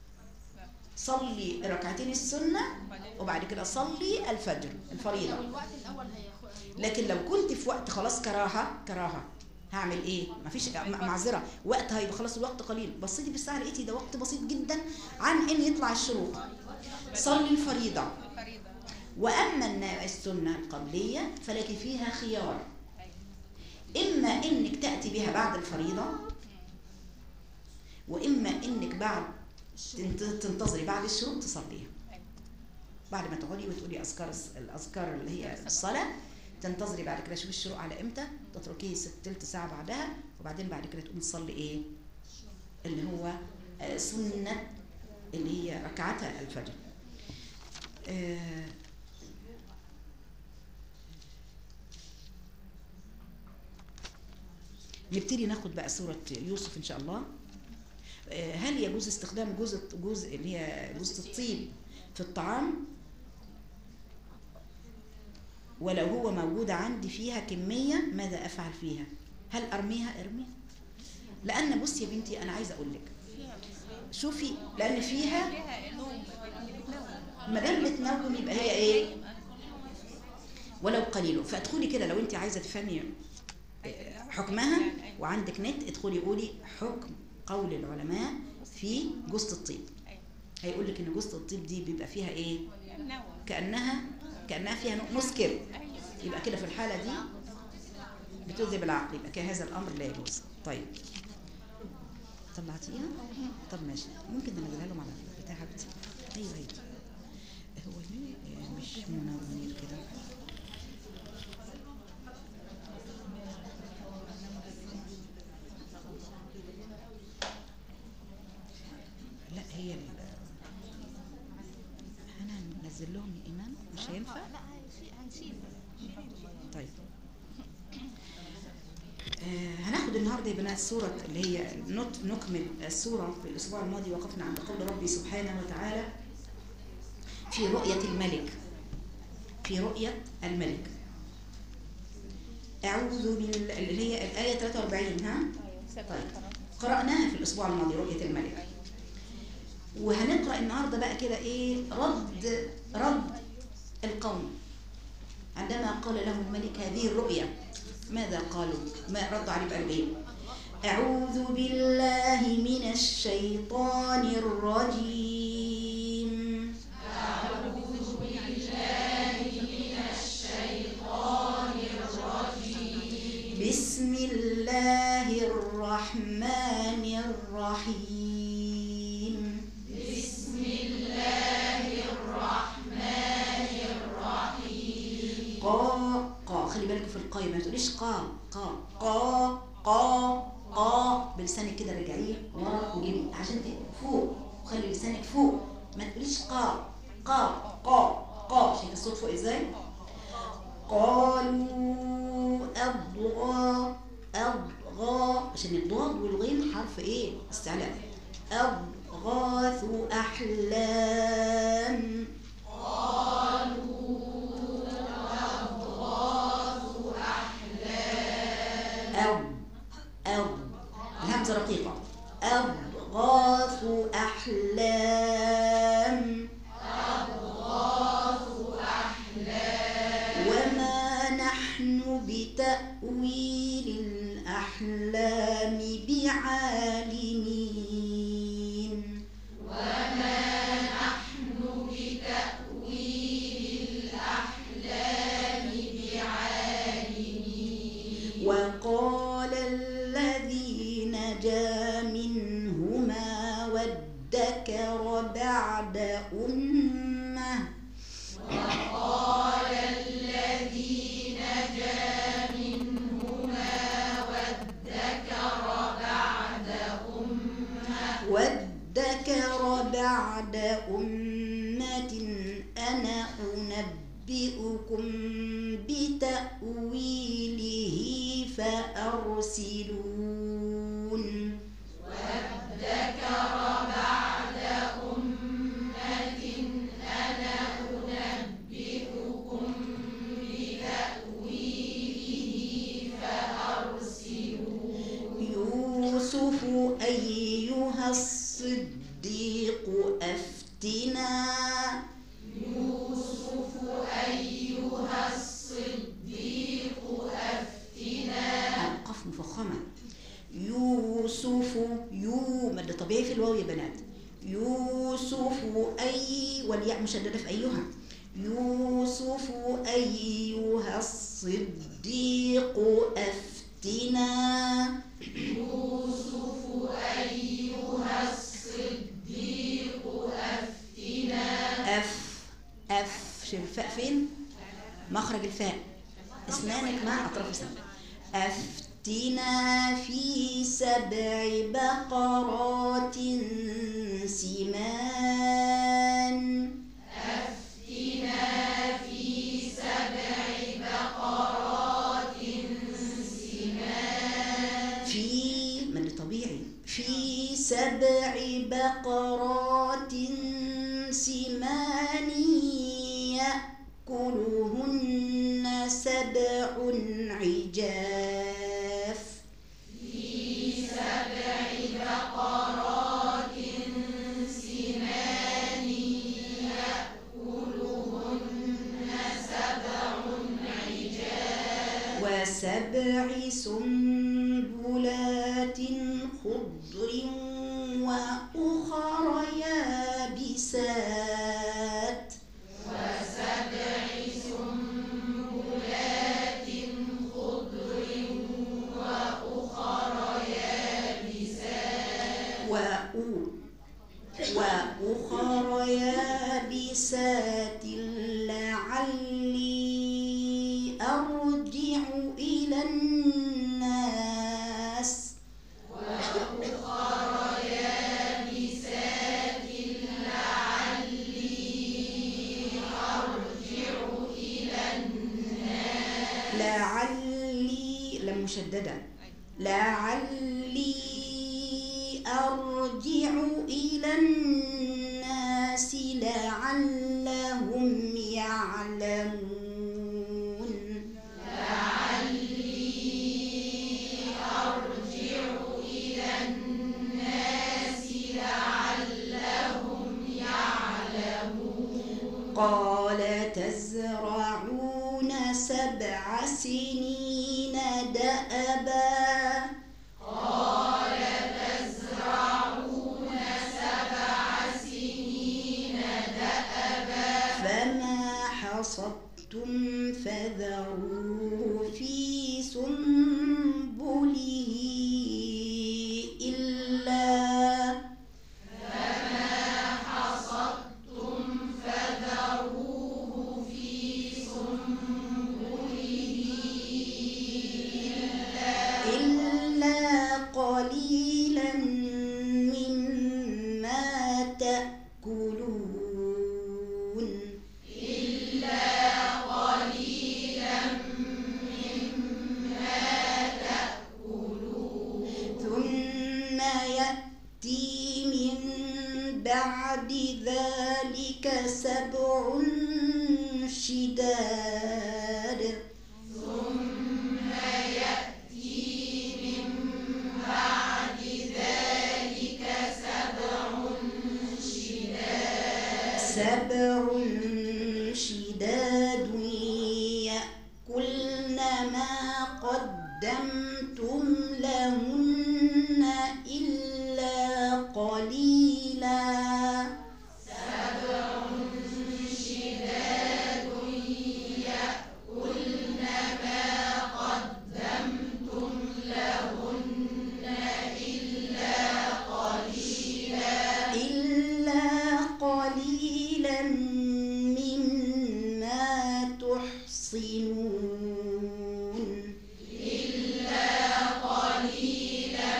صلي ركعتين السنة وبعد كده صلي الفجر الفريضة. لكن لو كنت في وقت خلاص كراهة هعمل ايه؟ مفيش معذرة، وقت هيبقى خلاص الوقت قليل، بصيتي في الساعة لقيتي ده وقت بسيط جدا عن ان يطلع الشروق، صلي الفريضة. وأما السنة القبلية فلك فيها خيار، إما إنك تأتي بها بعد الفريضة، وإما إنك بعد تنتظري بعد الشروق تصليها. بعد ما تقعدي وتقولي الاذكار اللي هي الصلاه، تنتظري بعد كده شوفي الشروق على امتى، تتركيه تلت ساعه بعدها، وبعدين بعد كده تقومي تصلي ايه اللي هو سنه اللي هي ركعتا الفجر. نبتدي ناخد بقى سورة يوسف إن شاء الله. هل يجوز استخدام جوز اللي هي جوز الطيب في الطعام ولو هو موجود عندي فيها كمية؟ ماذا أفعل فيها؟ هل أرميها؟ ارميها. لأن بصي يا بنتي أنا عايزة أقول لك شوفي، لأن فيها ما دام بتنوم يبقى هي إيه ولو قليل. فادخلي كده لو أنت عايزة تفهمي حكمها وعندك نت، ادخلي قولي حكم قول العلماء في جوزة الطيب. هيقول لك ان جوزة الطيب دي بيبقى فيها ايه؟ كأنها فيها مسكر. يبقى كده في الحالة دي بتذهب العقل، يبقى كهذا الامر لا يجوز. طيب طلعتيها؟ طب ماشي، ممكن ننزلها لهم على بتاع حبيبتي. ايوه هو ليه مش منير كده؟ لا هي هننزل لهم الايمان مش هينفع. لا هنشيل. طيب هناخد النهارده يا بنات سوره اللي هي نكمل السوره. في الاسبوع الماضي وقفنا عند قول ربي سبحانه وتعالى في رؤيه الملك. في رؤيه الملك اعوذ بالله اللي هي الايه 43. ها طيب قرأناها في الاسبوع الماضي رؤيه الملك. وهنقرأ النهاردة بقى كده ايه رد القوم عندما قال لهم الملك هذه الرؤيا. ماذا قالوا؟ ما ردوا عليه بقى ايه؟ أعوذ بالله من الشيطان الرجيم. أعوذ بالله من الشيطان الرجيم. بسم الله الرحمن الرحيم. بسم الله الرحمن الرحيم. قا خلي بالك في القاء ما تقوليش قا بلسانك كده رجعيه ورا وجيبي عشان فوق، وخلي لسانك فوق، ما تقوليش قا. شايف الصوت فوق ازاي؟ قالوا أضغى عشان الضاد والغين حرف ايه؟ استعلاء. أضغاث أحلام. قالوا أضغاث أحلام. الهمزة رقيقة. أضغاث أحلام. وما نحن بتأويل الأحلام بعالمين. وما نحن بتأويل الأحلام بعالمين. وقال الذي نجا منهما وادكر بعد أمة. وقال الذي نجا منهما وادكر بعد أمة أنا أنبئكم بتأويله فأرسلون. وادكر بعد أمة أنا أنبئكم بتأويله فأرسلون. يوسف أيها الصديق أفتنا. يوسف أيها الصديق أفتنا. القاف مفخمة. يوسف مد طبيعي في الواو يا بنات. يوسف والياء مشددة في أيها. يوسف أيها الصديق أفتنا. يوسف أيها الصديق شوف الفاء فين؟ مخرج الفاء، اسنانك مع اطراف اسنانك. افتنا في 7 بقرات سمان. أفتنا في 7 بقرات سمان. في من طبيعي، في 7 بقرات سمان يأكلهن 7 عجاف. في 7 بقرات سمان يأكلهن 7 عجاف. و7 سنبلات خضر وأخر يابسات. و7 سنبلات خضر وأخر يابسات. وأخر يابسات لعلي أرجع إلى الناس. وأخر يابسات لعلي أرجع إلى الناس. لعلي لم مشددة، لعلي أرجع إلى الناس لعلهم يعلمون. لعلي أرجع إلى الناس لعلهم يعلمون. قال تزرعون 7 سنين دأبا. قال تزرعون 7 سنين دأبا. فما حصدتم فذروه في سنبله إلا فما حصدتم فذروه في سنبله إلا قليلا مما تأكلون. إلا قليلا مما تأكلون. ثم يأتي من بعد ذلك 7 شداد. ثم يأتي من بعد ذلك 7 شداد يأكلن ما قدمتم لهن إلا قليلا. 7 شداد يأكلن ما قدمتم لهن إلا قليلا مما تحصنون. إلا قليلا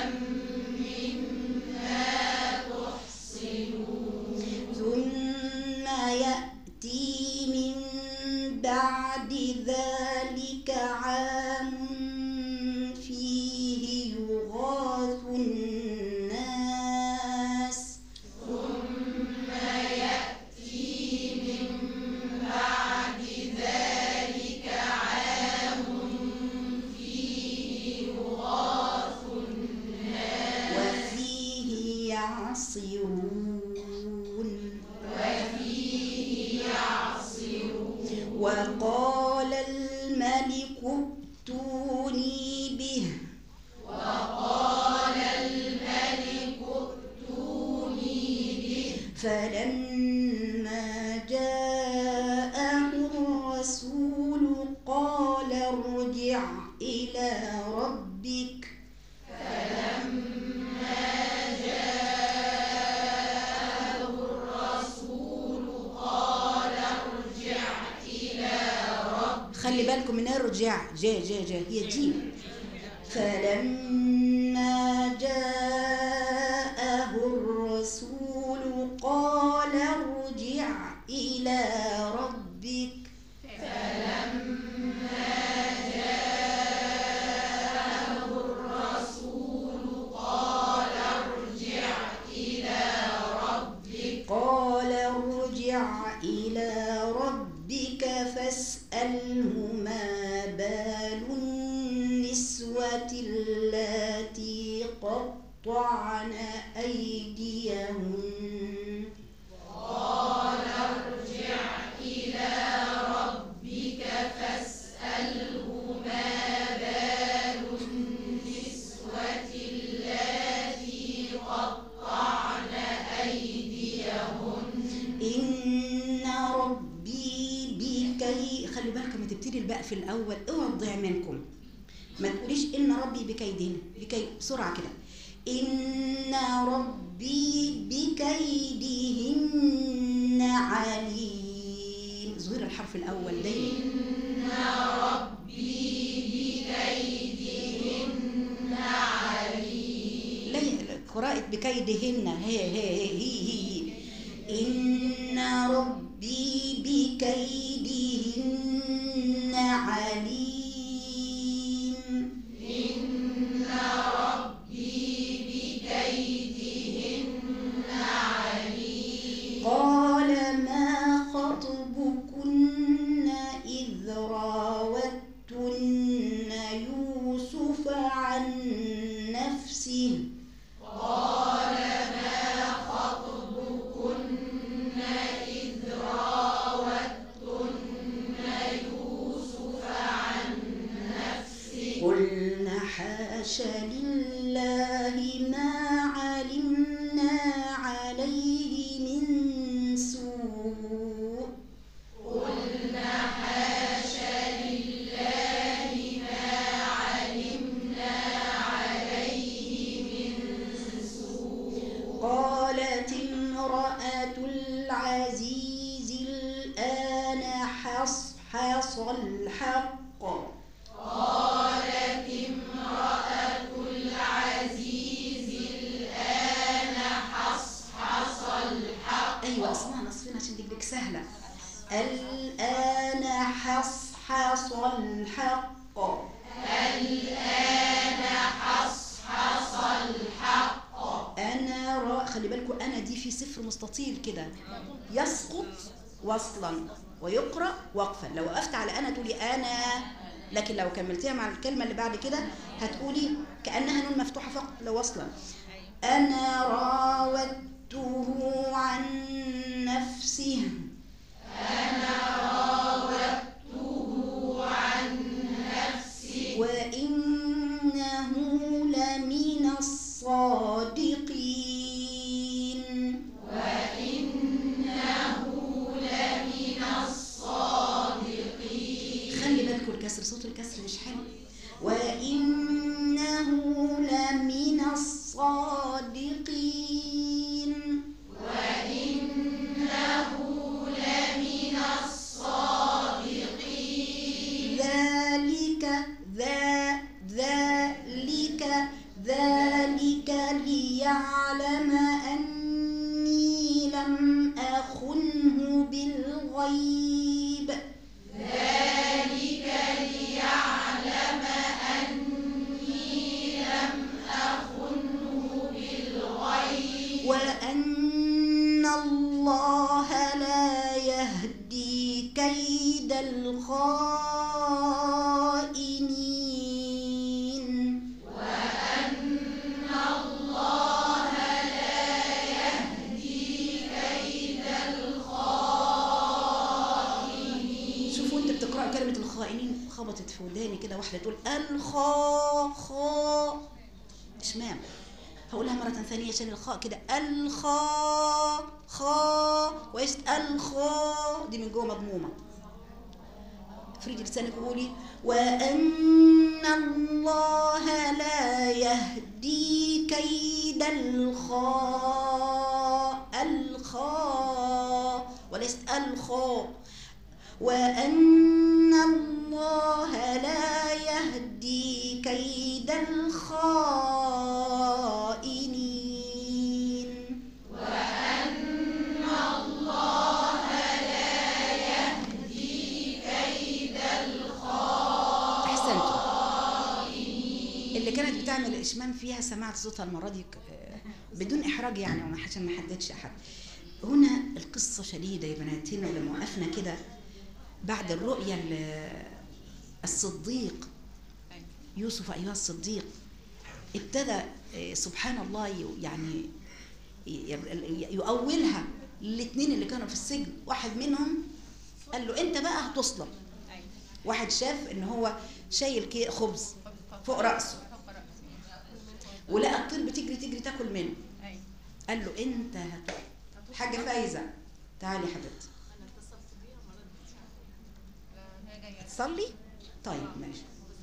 مما تحصنون. ثم يأتي من بعد ذلك عام فيه يغاث الناس. ثم يأتي من بعد ذلك عام فيه يغاث الناس. وفيه يعصرون. وفيه يعصرون. وقال خلي بالكم من ارجع، جا جا جا هي جيم. فلما جاءه الرسول قال ارجع إلى ربك. فلما جاءه الرسول قال ارجع إلى ربك. قال ارجع إلى ربك فاسأله ما بال النسوة اللاتي قطعن أيديهن. قال ارجع إلى ربك فاسأله ما بال النسوة اللاتي قطعن أيديهن. إن ربي بكي، خلي بالكم تبتدي الباء في الأول، اوعوا تضيع منكم، ما تقوليش إن ربي بكيدهن، بكي بسرعة كده. إن ربي بكيدهن عليم، ظهور الحرف الأول دايما. إن ربي بكيدهن عليم. ليه قراءة بكيدهن؟ هي إن ربي بكيدهن عليم. إن ربي بكيدهن عليم. قال ما خطبكن إذ راوتن يوسف عن نفسه. قال ما خطبكن إذ راوتن يوسف عن نفسه. قلن حاش لله ما علمنا عليه من سوء. قلنا حاش لله ما علمنا عليه من سوء. قالت امرأة العزيز الآن حصل الحق. قالت امرأة العزيز الآن حصحص الحق. أيوة اسمها نصفين عشان تجيك سهلة. الآن حصحص الحق. الآن حصحص الحق. أنا خلي بالكم أنا دي في صفر مستطيل كده، يسقط وصلا ويقرأ وقفا. لو وقفت على أنا تقولي أنا، لكن لو كملتيها مع الكلمة اللي بعد كده هتقولي كأنها نون مفتوحة فقط لو وصلا. أنا راودته عن نفسه. أنا راودته عن نفسه. وإنه لمن الصادقين. وإنه لمن الصادقين. خلي بالكم الكسر، صوت الكسر مش حلو. وإنه لمن الصادقين. وإنه لمن الصادقين. ذلك ليعلم أني لم أخنه بالغيب. ذلك ليعلم أني لم أخنه بالغيب. وأن الله لا يهدي كيد الخائنين. وأن الله لا يهدي كيد الخائنين. شوفوا انت بتقرأ كلمة الخائنين خبطت في وداني كده، واحدة تقول خا اشمام، هقولها مرة ثانية عشان الخاء كده خا ويست الخا دي من جوه مضمومة. افردي لسانك وقولي وأن الله لا يهدي كيد الخاء وليست الخاء. وأن الله لا يهدي كيد الخائنين. وأن الله لا يهدي كيد الخائنين. أحسنتم. اللي كانت بتعمل إشمام فيها سمعت صوتها المرة دي بدون إحراج يعني، عشان ما حددش أحد. هنا القصة شديدة يا بنات. هنا لما وقفنا كده بعد الرؤيا الصديق يوسف أيها الصديق، ابتدى سبحان الله يعني يؤولها الاثنين اللي كانوا في السجن. واحد منهم قال له انت بقى هتصلب. واحد شاف ان هو شايل خبز فوق رأسه ولقى الطير بتجري تاكل منه. قال له انت حاجة فايزة تعالي يا حبيبتي تصلي. طيب ماشي.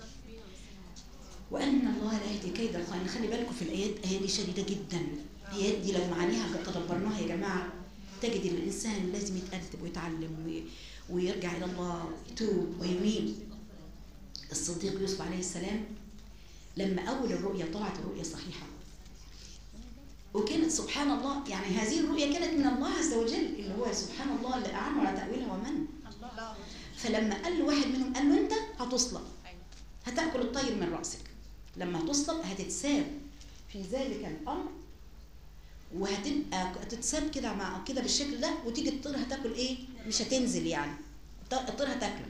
وأن الله لا يهدي كيد الخائنين. خلي بالكم في الآيات دي شديدة جدا. الآيات دي لو معانيها تدبرناها يا جماعة تجد ان الإنسان لازم يتأدب ويتعلم ويرجع إلى الله يتوب ويميل. الصديق يوسف عليه السلام لما أول الرؤيا طلعت الرؤيا صحيحة، وكانت سبحان الله يعني هذه الرؤيا كانت من الله عز وجل اللي هو سبحان الله اللي أعان على تأويلها ومن. فلما قال له واحد منهم قال له انت هتصلب، هتأكل الطير من رأسك. لما هتصلب هتتساب في ذلك الأمر وهتبقى تتساب كده مع كده بالشكل ده، وتيجي الطير هتاكل ايه؟ مش هتنزل يعني، الطير هتاكلك.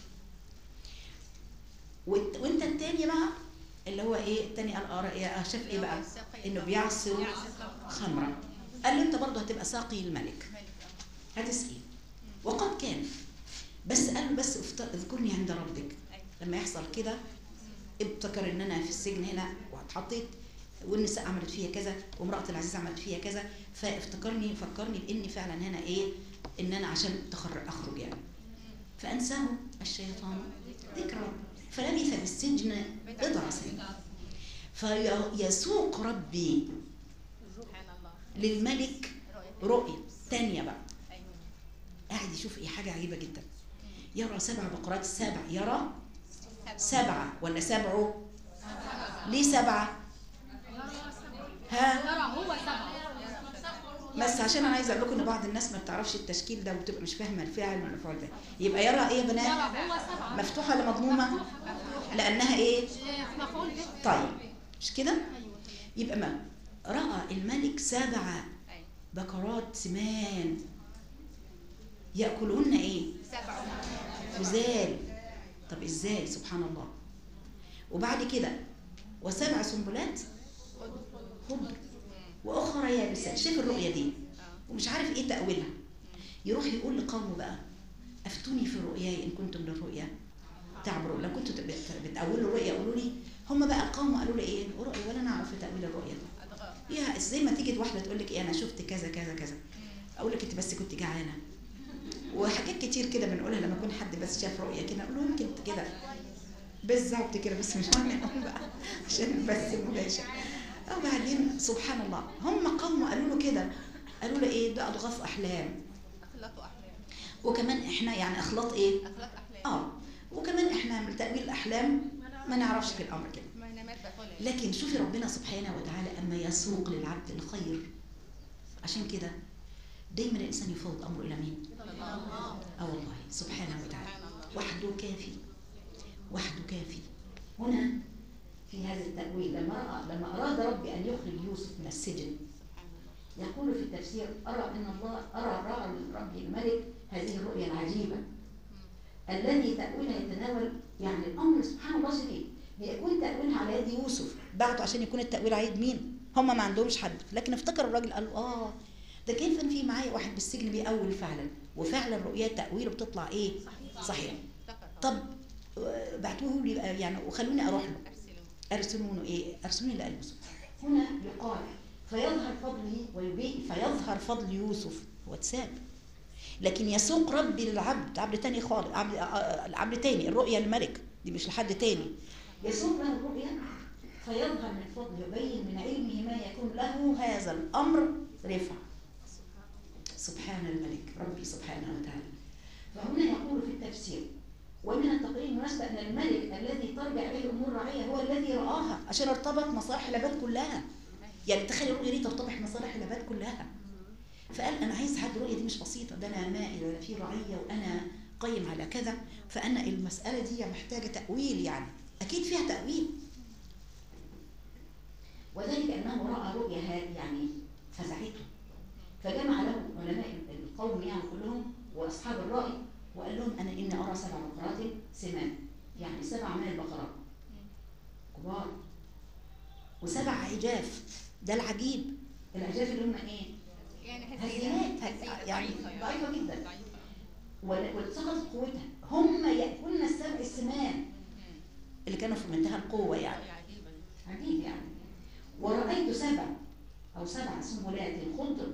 وانت التاني بقى اللي هو ايه؟ التاني قال شاف ايه بقى؟ انه بيعصر خمرا. قال له انت برضه هتبقى ساقي الملك، هتسقي. وقد كان، بس قال له بس اذكرني عند ربك. لما يحصل كده ابتكر ان انا في السجن هنا واتحطيت والنساء عملت فيها كذا وامرأة العزيز عملت فيها كذا، فكرني باني فعلا هنا ايه؟ ان انا عشان اخرج يعني. فانساه الشيطان ذكره فلبث في السجن بضع سنين. فيسوق ربي للملك رؤية تانية بقى. قاعد يشوف ايه؟ حاجة عجيبة جدا. يرى 7 بقرات. يرى 7 ولا 7؟ ليه 7؟ ها؟ هو 7 بس عشان انا عايزه اقول لكم ان بعض الناس ما بتعرفش التشكيل ده وبتبقى مش فاهمه الفاعل والمفعول به. يبقى يرى ايه يا بنات؟ مفتوحه ولا مضمومه؟ لانها ايه؟ مفعول به. طيب مش كده؟ يبقى ما راى الملك 7 بقرات سمان ياكلهن ايه؟ 7 غزال. طب ازاي؟ سبحان الله. وبعد كده و7 سنبلات خضر واخرى يابسات. شايف الرؤيه دي ومش عارف ايه تاويلها، يروح يقول لقومه بقى افتوني في رؤياي ان كنتم للرؤيا تعبروا. لو كنتوا بتاولوا الرؤيا قولوا لي. هم بقى القوم قالوا لي ايه؟ رؤيا ولا نعرف تاويل الرؤيا. يا زي ما تيجي واحده تقول لك ايه انا شفت كذا كذا كذا، اقول لك انت بس كنت جعانه. وحاجات كتير كده بنقولها لما يكون حد بس شاف رؤيه كده اقول له يمكن كده بالظبط كده، بس مش هنقول بقى عشان بس المباشر. وبعدين سبحان الله هم قوم قالوا له كده، قالوا له ايه؟ ده اضغاث احلام. اخلاق احلام. وكمان احنا يعني اخلاط ايه؟ اخلاق احلام. وكمان احنا من تاويل الاحلام ما نعرفش في الامر كده. لكن شوفي ربنا سبحانه وتعالى اما يسوق للعبد الخير. عشان كده دايما الانسان يفوض امره الى مين؟ والله سبحانه وتعالى وحده كافي، وحده كافي. هنا في هذا التأويل لما أراد ربي أن يخرج يوسف من السجن يقول في التفسير أرى ربي الملك هذه الرؤيا العجيبة الذي تأويلها يتناول يعني الأمر سبحان الله شديد. بيكون تأويلها على يد يوسف، بعته عشان يكون التأويل على يد مين؟ هم ما عندهمش حد، لكن افتكر الراجل قال ده كيف في معايا واحد بالسجن بيأول فعلا، وفعلا الرؤيات تأويله بتطلع ايه؟ صحيح. طب بعتوه لي يعني وخلوني اروح له. ارسلونه ايه؟ ارسلوني ليوسف. هنا يقال فيظهر فضله فيظهر فضل يوسف واتساب. لكن يسوق ربي للعبد، عبد تاني خالص، عبد تاني. الرؤيا الملك دي مش لحد تاني. يسوق له الرؤيا فيظهر من فضله يبين من علمه ما يكون له هذا الامر رفع. سبحان الملك ربي سبحانه وتعالى. فهنا يقول في ومن التقرير المناسبة أن الملك الذي ترجع إليه الأمور الرعية هو الذي رآها عشان ارتبط مصالح العباد كلها. يعني تخيل الرؤية دي ترتبط مصالح العباد كلها. فقال أنا عايز حد، الرؤية دي مش بسيطة، ده أنا مائي ولا في رعية وأنا قيم على كذا، فأنا المسألة دي محتاجة تأويل، يعني أكيد فيها تأويل. وذلك أنه رأى رؤية يعني فزعته، فجمع له علماء القوم يعني كلهم وأصحاب الرأي وقال لهم أنا إني أرى 7 بقرات سمان، يعني 7 من البقرات كبار، و7 عجاف. ده العجيب، العجاف اللي هم إيه؟ يعني هزيمات يعني ضعيفة جدا وسقطت قوتها. هم يأكلن السبع السمان اللي كانوا في منتهى القوة يعني. عجيب يعني. ورأيت 7 سنبلات خضر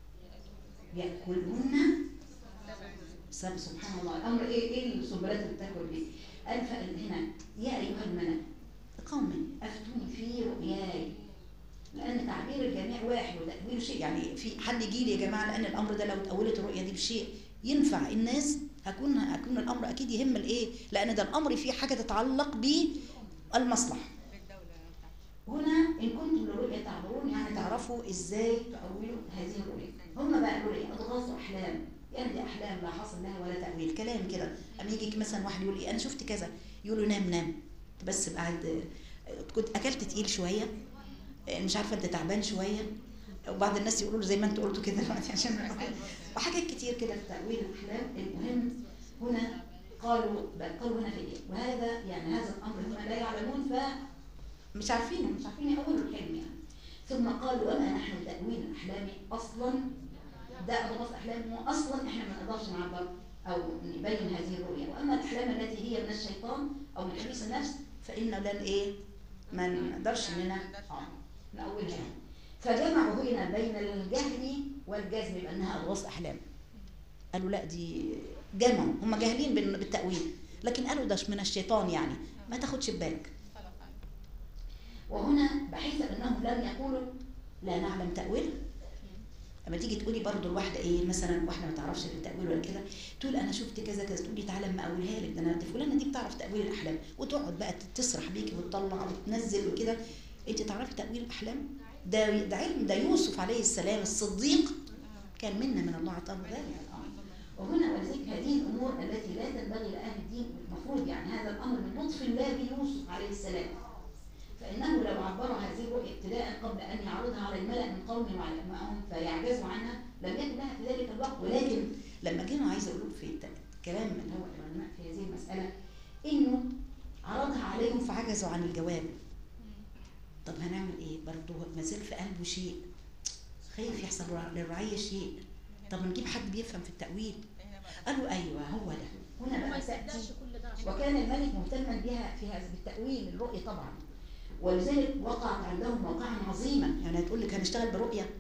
يأكلهن سبحان الله. الأمر إيه السنبلات اللي بتاكل دي؟ قال هنا يا أيها الملأ قوم أفتوني في رؤياي، لأن تعبير الجميع واحد وتأويله شيء. يعني في حد يجي لي يا جماعة، لأن الأمر ده لو تأولت الرؤية دي بشيء ينفع الناس، هكون الأمر أكيد يهم الإيه، لأن ده الأمر فيه حاجة تتعلق بالمصلحة. هنا إن كنتم للرؤية تعبرون، يعني تعرفوا إزاي تأولوا هذه الرؤية. هم بقى قالوا إيه؟ أضغاث أحلام، يعني دي أحلام لا حصل لها ولا تأويل، كلام كده. أما يجي مثلا واحد يقول إيه أنا شفت كذا، يقولوا نام بس بعد كنت أكلت تقيل شوية، مش عارفة أنت تعبان شوية، وبعض الناس يقولوا له زي ما أنت قلتوا كده دلوقتي عشان وحاجات كتير كده في تأويل الأحلام. المهم هنا قالوا هنا في إيه؟ وهذا يعني هذا الأمر هم لا يعلمون، مش عارفين يأولوا الحلم يعني. ثم قالوا وما نحن تأويل الأحلام أصلا، ده أضغاث أحلام أصلا إحنا ما نقدرش نعبر أو نبين هذه الرؤية. وأما الأحلام التي هي من الشيطان أو من حديث النفس فإن لن إيه ما نقدرش إننا نأولها. فجمعوا هنا بين الجهل والجزم بأنها أضغاث أحلام. قالوا لا دي جمعوا، هم جاهلين بالتأويل، لكن قالوا ده من الشيطان، يعني ما تاخدش بالك. وهنا بحيث أنهم لم يقولوا لا نعلم تأويل. اما تيجي تقولي برضو الواحده ايه مثلا، واحده ما تعرفش في التاويل ولا كده، تقول انا شفت كذا كذا، تقولي تعالى اما اقولها لك، ده انا فلانه دي بتعرف تاويل الاحلام، وتقعد بقى تسرح بيكي وتطلع وتنزل وكده. انت تعرفي تاويل الاحلام؟ ده علم، ده يوسف عليه السلام الصديق كان منا من الله عطاه ذلك. وهنا ولذلك هذه الامور التي لا تنبغي لاهل الدين، المفروض يعني هذا الامر من لطف الله بيوسف عليه السلام، فإنه لو عبر هذه الرؤية ابتداء قبل أن يعرضها على الملأ من قومه وعلمائهم فيعجزوا عنها لم يكن لها في ذلك الوقت. ولكن لما جينا عايزة أقول في كلام من هو العلماء في هذه المسألة إنه عرضها عليهم فعجزوا عن الجواب. طب هنعمل إيه؟ برضه ما زال في قلبه شيء، خايف يحصل للرعية شيء. طب نجيب حد بيفهم في التأويل. قالوا أيوه هو ده. هنا بقى تأتي، وكان الملك مهتما بها في هذا بالتأويل الرؤية طبعا، ولذلك وقعت عندهم موقعا عظيما. يعني هتقول لك هنشتغل برؤيه،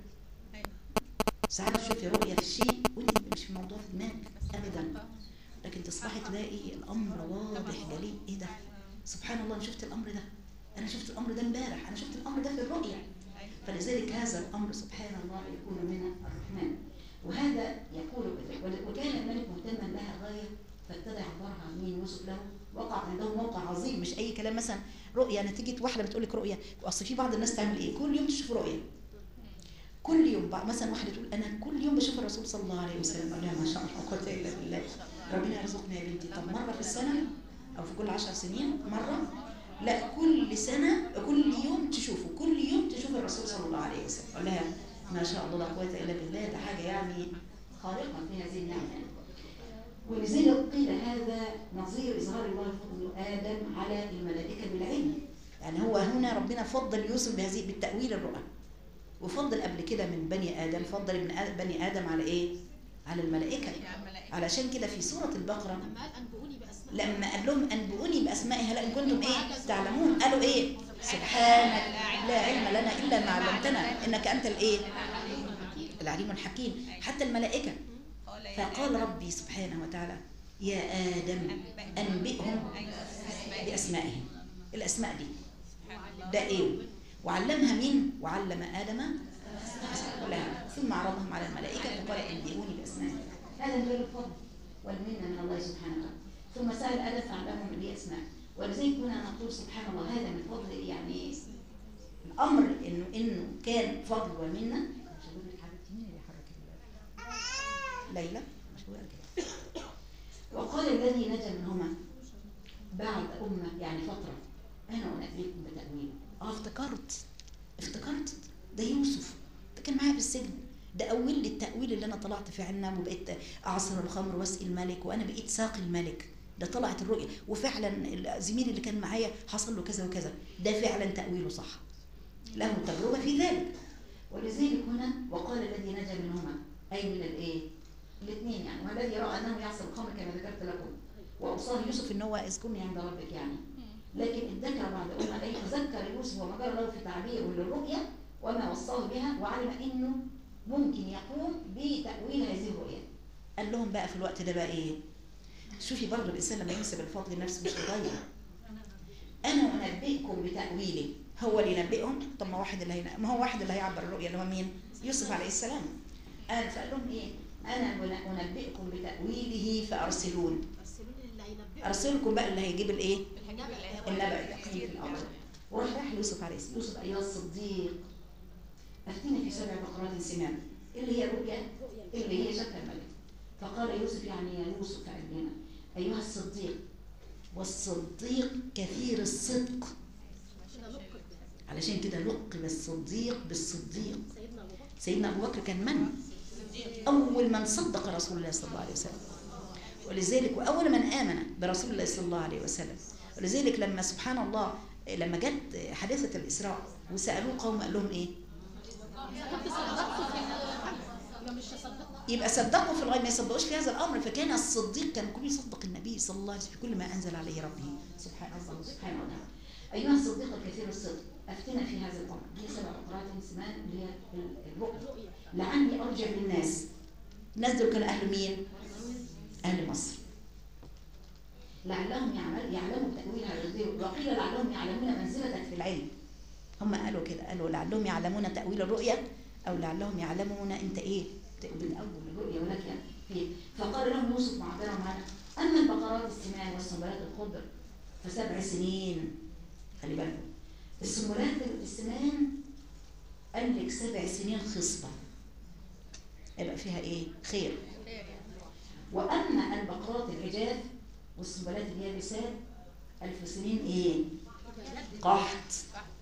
ساعات تشوفي رؤيه في الشيء وانت مش في الموضوع في دماغك ابدا، لكن تصبحي تلاقي الامر واضح جلي. ايه ده؟ سبحان الله، انا شفت الامر ده، انا شفت الامر ده امبارح، انا شفت الامر ده في الرؤيه. فلذلك هذا الامر سبحان الله يكون من الرحمن. وهذا يقول وكان الملك مهتما لها غايه، فابتدع الله عن مين يوسف له. وقع عندهم موقع عظيم، مش اي كلام مثلا رؤيه نتيجه واحده بتقول لك رؤيه. اصل في بعض الناس تعمل ايه؟ كل يوم تشوف رؤيه، كل يوم مثلا واحده تقول انا كل يوم بشوف الرسول صلى الله عليه وسلم. اقول لها ما شاء الله لا قوه الا بالله، ربنا يرزقنا يا بنتي. طب مره في السنه او في كل 10 سنين مره؟ لا، كل سنه، كل يوم تشوفه، كل يوم تشوف الرسول صلى الله عليه وسلم. اقول لها ما شاء الله لا قوه الا بالله، ده حاجه يعني خارقه في هذه النعمه. ولذلك قيل هذا نظير إظهار الله فضل آدم على الملائكة بالعلم. يعني هو هنا ربنا فضل يوسف بهذه بالتأويل الرؤى، وفضل قبل كده من بني آدم، فضل من بني آدم على إيه؟ على الملائكة. علشان كده في سورة البقرة لما قال لهم أنبئوني بأسمائها لا إن كنتم إيه تعلمون، قالوا إيه؟ سبحانك لا علم لنا إلا ما علمتنا إنك أنت الإيه؟ العليم الحكيم. حتى الملائكة فقال ربي سبحانه وتعالى يا آدم أنبئهم بأسمائهم. الأسماء دي ده إيه؟ وعلمها مين؟ وعلم آدم كلها ثم عرضهم على الملائكة فقال أنبئوني بأسمائهم. هذا من الفضل والمنة من الله سبحانه وتعالى. ثم سأل الادب فعلمهم اللي هي اسماء. ولذلك كنا نقول سبحان الله هذا من فضل يعني الامر انه كان فضل ومنه. مش هقول لك حبيبتي مين اللي حرك ليلى؟ مش هقول كده. وقال الذي نجا منهما بعد يعني فتره انا انبئكم بتاويله. افتكرت ده يوسف، ده كان معايا في السجن، ده اول لي التاويل اللي انا طلعت في عنام وبقيت اعصر الخمر واسقي الملك وانا بقيت ساقي الملك. ده طلعت الرؤيه وفعلا زميلي اللي كان معايا حصل له كذا وكذا، ده فعلا تاويله صح، له تجربه في ذلك. ولذلك هنا وقال الذي نجا منهما اي من الايه؟ الاثنين يعني. والذي راى انه يعصر الخمر كما ذكرت لكم واوصاه يوسف ان هو اذكرني عند ربك يعني. لكن ادكر بعد اي تذكر يوسف وما جرى له في تعبيره للرؤيا وما وصاه بها وعلم انه ممكن يقوم بتاويل هذه الرؤيا. قال لهم بقى في الوقت ده بقى ايه؟ شوفي برضه الانسان لما ينسب الفضل لنفسه مش يضيع. انا انبئكم بتاويله، هو اللي ينبئهم. طب ما هو واحد اللي هيعبر الرؤيا اللي هو مين؟ يوسف عليه السلام. فقال لهم ايه؟ انا انبئكم بتاويله فارسلون. ارسلكم بقى اللي هيجيب الايه؟ النبأ اليقين في الامر. وراح راح ليوسف عليه السلام. يوسف ايها الصديق افتني في 7 بقرات سمان، اللي هي الرؤيا اللي هي شكل الملك. فقال يوسف يعني يا يوسف عندنا ايها الصديق، والصديق كثير الصدق، علشان كده لقب الصديق بالصديق. سيدنا ابو بكر كان من؟ اول من صدق رسول الله صلى الله عليه وسلم، ولذلك واول من امن برسول الله صلى الله عليه وسلم. ولذلك لما سبحان الله لما جت حادثه الاسراء وسالوه قوم قال لهم ايه؟ يبقى صدقوا في الغيب، ما يصدقوش في هذا الامر. فكان الصديق كان كل يصدق النبي صلى الله عليه وسلم في كل ما انزل عليه ربه سبحانه وتعالى. ايها الصديق الكثير الصدق افتنا في هذا الامر. هي 7 بقرات سمان اللي هي الرؤيا. لعلي ارجع للناس. الناس دول كانوا اهل مين؟ اهل مصر. لعلهم يعلموا تاويلها. وقيل لعلهم يعلمون منزلتك في العلم. هم قالوا كده، قالوا لعلهم يعلمون تاويل الرؤيا او لعلهم يعلمون انت ايه من اول الرؤيا ولك فيه. فقال لهم يوسف معبرا معنا اما البقرات السمان والسنبلات الخضر ف7 سنين. خلي بالكم السنبلات السمان قال لك 7 سنين خصبه يبقى فيها ايه؟ خير. واما البقرات العجاف والسنبلات اليابسات 1000 سنين ايه؟ قحط.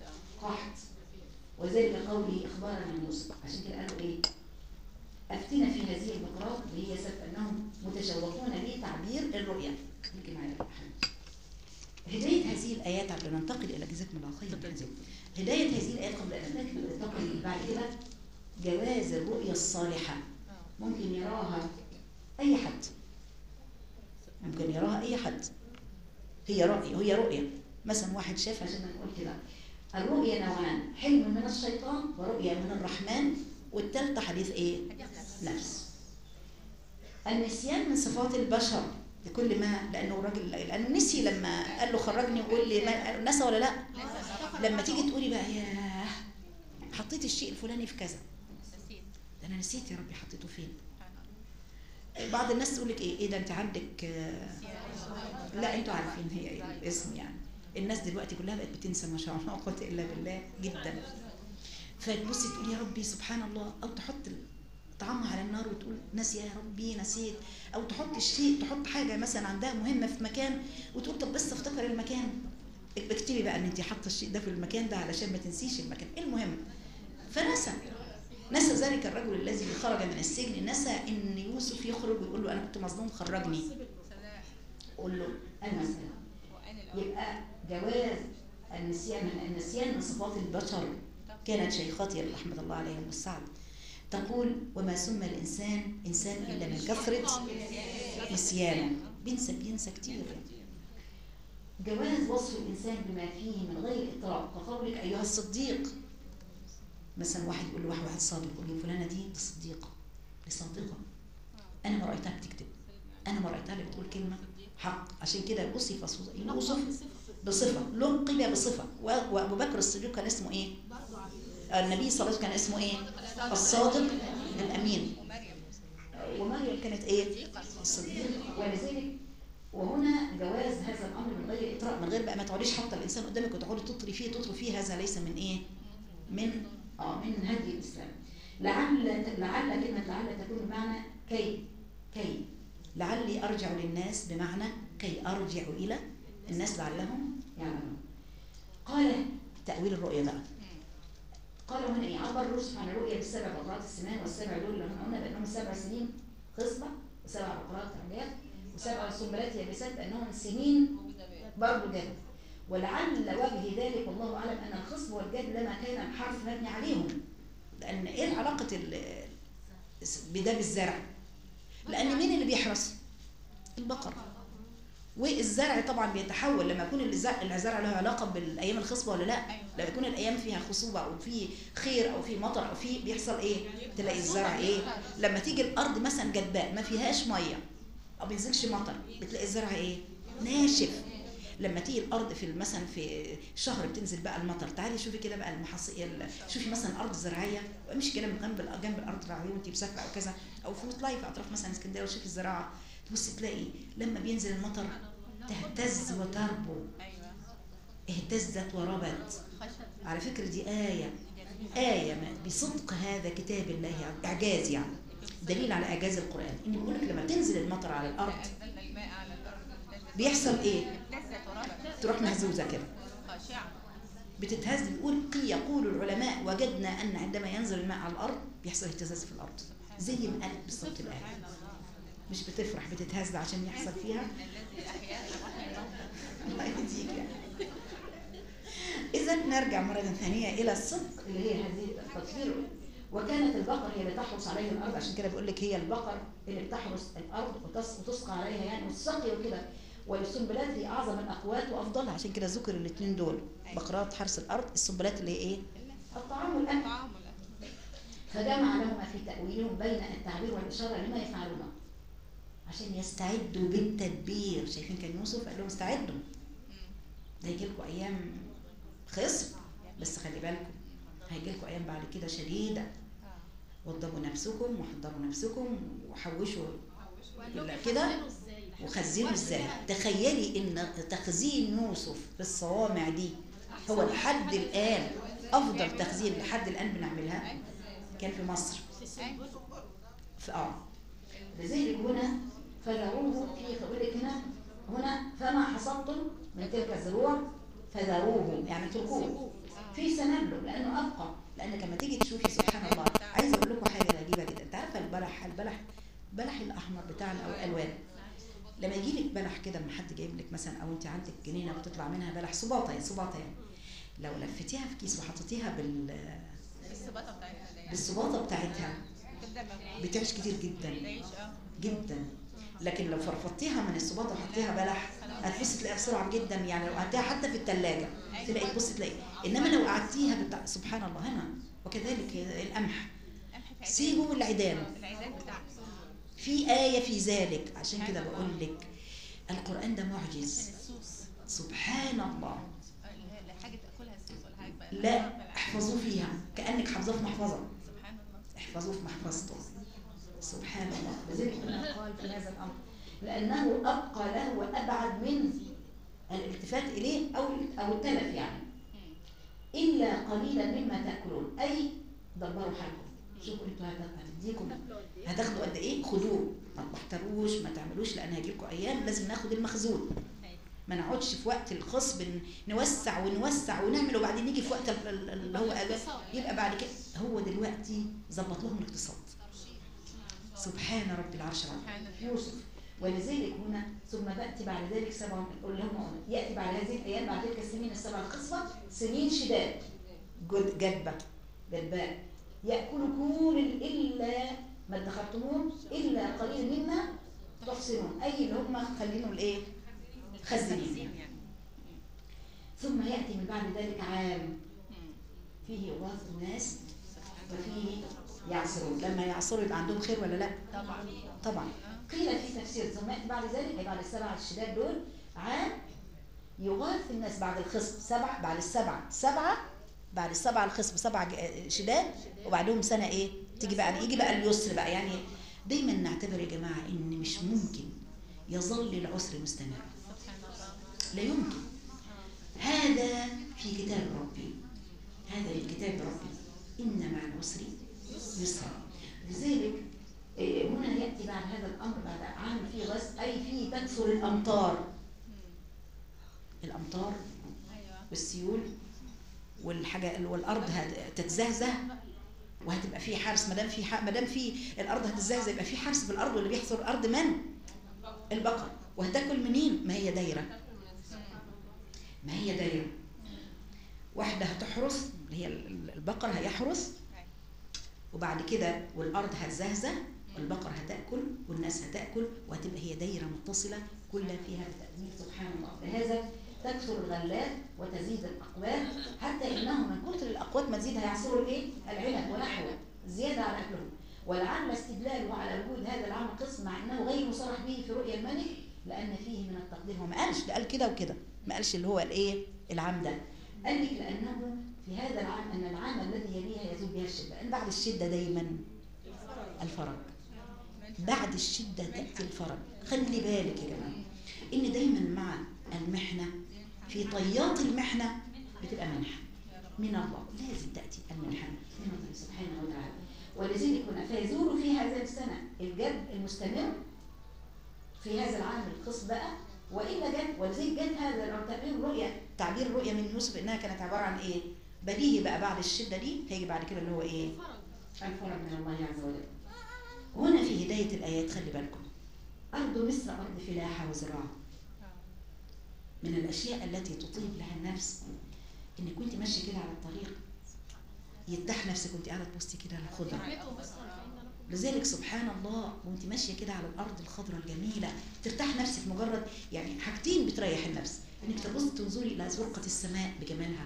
وذلك قوله اخبارا عن يوسف. عشان كده قالوا ايه؟ افتنا في هذه البقرات اللي هي سبب انهم متشوقون لتعبير الرؤيا. يمكن معايا هدايه هذه الايات قبل ما ننتقل الى جزاكم الله خير. هدايه هذه الايات قبل ان ننتقل بعد كده جواز الرؤيا الصالحه. ممكن يراها اي حد، هي رؤيه. مثلا واحد شاف، عشان نقول كده الرؤيا نوعان، حلم من الشيطان ورؤيا من الرحمن، والثالثه حديث ايه؟ نفس. النسيان من صفات البشر لكل ما، لانه نسي لما قال له خرجني وقول لي نسى ولا لا؟ لما تيجي تقولي بقى ياه حطيت الشيء الفلاني في كذا، ده انا نسيت يا ربي حطيته فين. بعض الناس تقول لك ايه ده انت عندك لا انتوا عارفين هي ايه الاسم يعني. الناس دلوقتي كلها بقت بتنسى ما شاء الله قوه الا بالله جدا. فتبصي تقول يا ربي سبحان الله، او تحط طعامها على النار وتقول ناسي يا ربي نسيت، او تحط الشيء، تحط حاجه مثلا عندها مهمه في مكان وتقول طب بس افتكر المكان. اكتبي بقى ان انت حاطه الشيء ده في المكان ده علشان ما تنسيش المكان. المهم نسى ذلك الرجل الذي خرج من السجن، نسى ان يوسف يخرج ويقول له انا كنت مظلوم خرجني. قول له المسألة. يبقى جواز النسيان من صفات البشر. كانت شيختي رحمة الله عليهم والسعد تقول وما سمى الإنسان إنسان إلا من كثرة نسيانه. بينسى كتير. جواز وصف الإنسان بما فيه من غير إطراء، كقولك أيها الصديق. مثلا واحد يقول له واحد صادق، يقول له فلانة دي صديقة، دي صادقة، أنا ما رأيتها بتكتب، أنا ما رأيتها بتقول كلمة حق. عشان كده وصف يوسف بصفة، لقب بصفة. وأبو بكر الصديق كان اسمه إيه؟ النبي صلى الله عليه وسلم كان اسمه إيه؟ الصادق الأمين. ومريم كانت إيه؟ الصديقة. ولذلك وهنا جواز من غير بقى ما تقعديش حاطه الانسان قدامك وتقعدي تطري فيه، هذا ليس من ايه؟ من هدي الاسلام. لعل كلمه لعل تكون بمعنى كي لعلي ارجع للناس، بمعنى كي ارجع الى الناس لعلهم يعلمون. قال تاويل الرؤيا بقى، قال هنا ايه؟ عبر الرسل عن الرؤيا بالسبع بقرات السمان، والسبع دول اللي هم قلنا بانهم 7 سنين خصبه، و7 بقرات عجاف، و7 سنبلات يابسات، بانهم سنين برضه جد. ولعل وجه ذلك والله اعلم ان الخصب والجد لما كان الحرف مبني عليهم. لان ايه علاقه بده بالزرع؟ لان مين اللي بيحرس؟ البقر. والزرع طبعا بيتحول لما يكون الزرع له علاقه بالايام الخصبه ولا لا؟ لما يكون الايام فيها خصوبه او في خير او في مطر او في بيحصل ايه؟ تلاقي الزرع ايه؟ لما تيجي الارض مثلا جدباء ما فيهاش ميه او بينزلش مطر، بتلاقي الزرع ايه؟ ناشف. لما تيجي الارض في مثلا في شهر بتنزل بقى المطر، تعالي شوفي كده بقى المحاصيل، شوفي مثلا ارض زراعيه، وامشي كده من جنب الارض الزراعيه وانت مسافره او كذا، او في طلعي في اطراف مثلا اسكندريه وشوفي الزراعه، تبصي تلاقي لما بينزل المطر تهتز وتربو. اهتزت وربت. على فكرة دي آية بصدق هذا كتاب الله، إعجاز يعني، دليل على إعجاز القرآن. إن بيقول لك لما تنزل المطر على الأرض بيحصل إيه؟ تروح مهزوزة كده، بتتهز. يقول العلماء وجدنا أن عندما ينزل الماء على الأرض بيحصل اهتزاز في الأرض، زي ما قالت بالصوت الآية. مش بتفرح، بتتهز عشان يحصل فيها. الله يهديك يعني. إذا نرجع مرة ثانية إلى الصدق اللي هي هذه التطهير. وكانت البقر هي اللي تحرس عليها الأرض، عشان كده بيقول لك هي البقر اللي بتحرس الأرض وتسقى عليها يعني، والسقي وكده. والسنبلات هي أعظم الأقوات وأفضلها، عشان كده ذكر الاثنين دول، بقرات حرس الأرض، السنبلات اللي هي إيه؟ الطعام والأكل. فجمع لهما في تأويلهم بين التعبير والإشارة لما يفعلونه عشان يستعدوا بالتدبير. شايفين كان يوسف قال لهم استعدوا، ده هيجي لكم ايام خصب، بس خلي بالكم هيجي لكم ايام بعد كده شديده. وضبوا نفسكم وحضروا نفسكم وحوشوا كده وخزنوا ازاي. تخيلي ان تخزين يوسف في الصوامع دي هو لحد الان افضل تخزين لحد الان بنعملها، كان في مصر. لذلك هنا فذروه في قولك هنا فما حصدتم من تلك الزروع فذروه يعني تركوه في سنبله، لانه ابقى. لانك لما تيجي تشوفي سبحان الله، عايزه اقول لكم حاجه غريبه جدا. انت عارفه البلح الاحمر بتاعنا او الالوان، لما يجي لك بلح كده، لما حد جايب لك مثلا، او انت عندك جنينه وتطلع منها بلح صباطه يعني، لو لفتيها في كيس وحطيتيها بالصباطه بتاعتها بتعيش كتير جدا جدا. لكن لو فرفضتيها من الصباطه وحطيتيها بلح هتبصي تلاقيها بسرعه جدا يعني. لو قعدتيها حتى في الثلاجه تلاقي تبصي تلاقي. انما لو قعدتيها سبحان الله هنا. وكذلك القمح سيبوا العيدان، في آية في ذلك. عشان كده بقول لك القرآن ده معجز سبحان الله. لا احفظوه فيها كأنك حافظاه في محفظة، احفظوه في محفظته سبحان الله. لذلك قال في هذا الأمر لأنه أبقى له وأبعد من الالتفات إليه أو التلف يعني. إلا قليلا مما تأكلون، أي دبروا حالكم. شوفوا انتوا هتديكم هتاخدوا قد ايه، خدوه، ما تحتروش ما تعملوش، لان هيجيلكم ايام لازم ناخد المخزون. ما نقعدش في وقت الخصب نوسع ونعمل وبعدين نيجي في وقت اللي هو يبقى بعد كده. هو دلوقتي ظبط لهم الاقتصاد سبحان رب العرش العظيم يوسف. ولذلك هنا ثم بأتي بعد ذلك سبع، يأتي بعد هذه الأيام بعد تلك السنين السبع الخصبة سنين شداد جدباء يأكل كل إلا ما ادخرتموه إلا قليل مما تحصنون، أي اللي هم خلينه الإيه؟ خزنين. ثم يأتي من بعد ذلك عام فيه يغاث الناس وفيه يعصرون. لما يعصروا يبقى عندهم خير ولا لا؟ طبعا. قيل في تفسير ثم يأتي بعد ذلك، بعد السبع الشداد دول عام يغاث الناس بعد الخصب سبع، بعد السبع الخصب 7 شداد، وبعدهم سنة ايه تيجي بقى، يجي بقى اليسر بقى. يعني دايما نعتبر يا جماعة ان مش ممكن يظل العسر مستمر، لا يمكن. هذا في كتاب ربي، هذا في كتاب ربي، إن مع العسر يسرا. لذلك هنا يأتي بعد هذا الأمر بعد عام فيه غزو، أي فيه تكثر الأمطار، الأمطار والسيول والحاجة، والأرض هتتزهزه وهتبقى في حرس. ما دام في الأرض هتتزهزه يبقى في حرس في الأرض، واللي بيحصر الأرض من؟ البقر. وهتاكل منين؟ ما هي دايرة، ما هي دايرة. واحدة هتحرس اللي هي البقر هيحرس، وبعد كده والأرض هتزهزه، البقر هتأكل والناس هتأكل، وهتبقى هي دايرة متصلة كلها فيها تأديب. سبحان الله. لهذا تكثر الغلات وتزيد الأقوات، حتى إنهم من كثر الأقوات ما تزيد هيعصروا الإيه؟ العنب ونحوه زيادة على أكلهم. ولعل استدلاله على وجود هذا العام قسم مع أنه غير مصرح به في رؤيا الملك، لأن فيه من التقدير. هو ما قالش، ده قال كده وكده، ما قالش اللي هو الإيه؟ العام ده. قال لك لأنه في هذا العام أن العام الذي يليها يزول بها الشدة، لأن بعد الشدة دايما الفرج، بعد الشدة تأتي الفرج. خلي بالك يا جماعة إن دايما مع المحنة في طيات المحنة بتبقى منحة من الله، لازم تأتي المنحة من الله سبحانه وتعالى. ولذلك هنا فيزول في هذه السنة الجد المستمر في هذا العام الخاص بقى، وإلا جد. ولذلك جد هذا تعبير الرؤيا من يوسف إنها كانت عبارة عن إيه؟ بديهي بقى بعد الشدة دي هيجي بعد كده اللي هو إيه؟ الفرج من الله عز وجل. هنا في هداية الآيات خلي بالكم، أرض مصر أرض فلاحة وزراعة. من الأشياء التي تطيب لها النفس إنك كنت ماشية كده على الطريق يرتاح نفسك وانت قاعدة تبصي كده على الخضرة. لذلك سبحان الله وانت ماشية كده على الأرض الخضراء الجميلة ترتاح نفسك. مجرد يعني حاجتين بتريح النفس، إنك تبص تنظري إلى زرقة السماء بجمالها،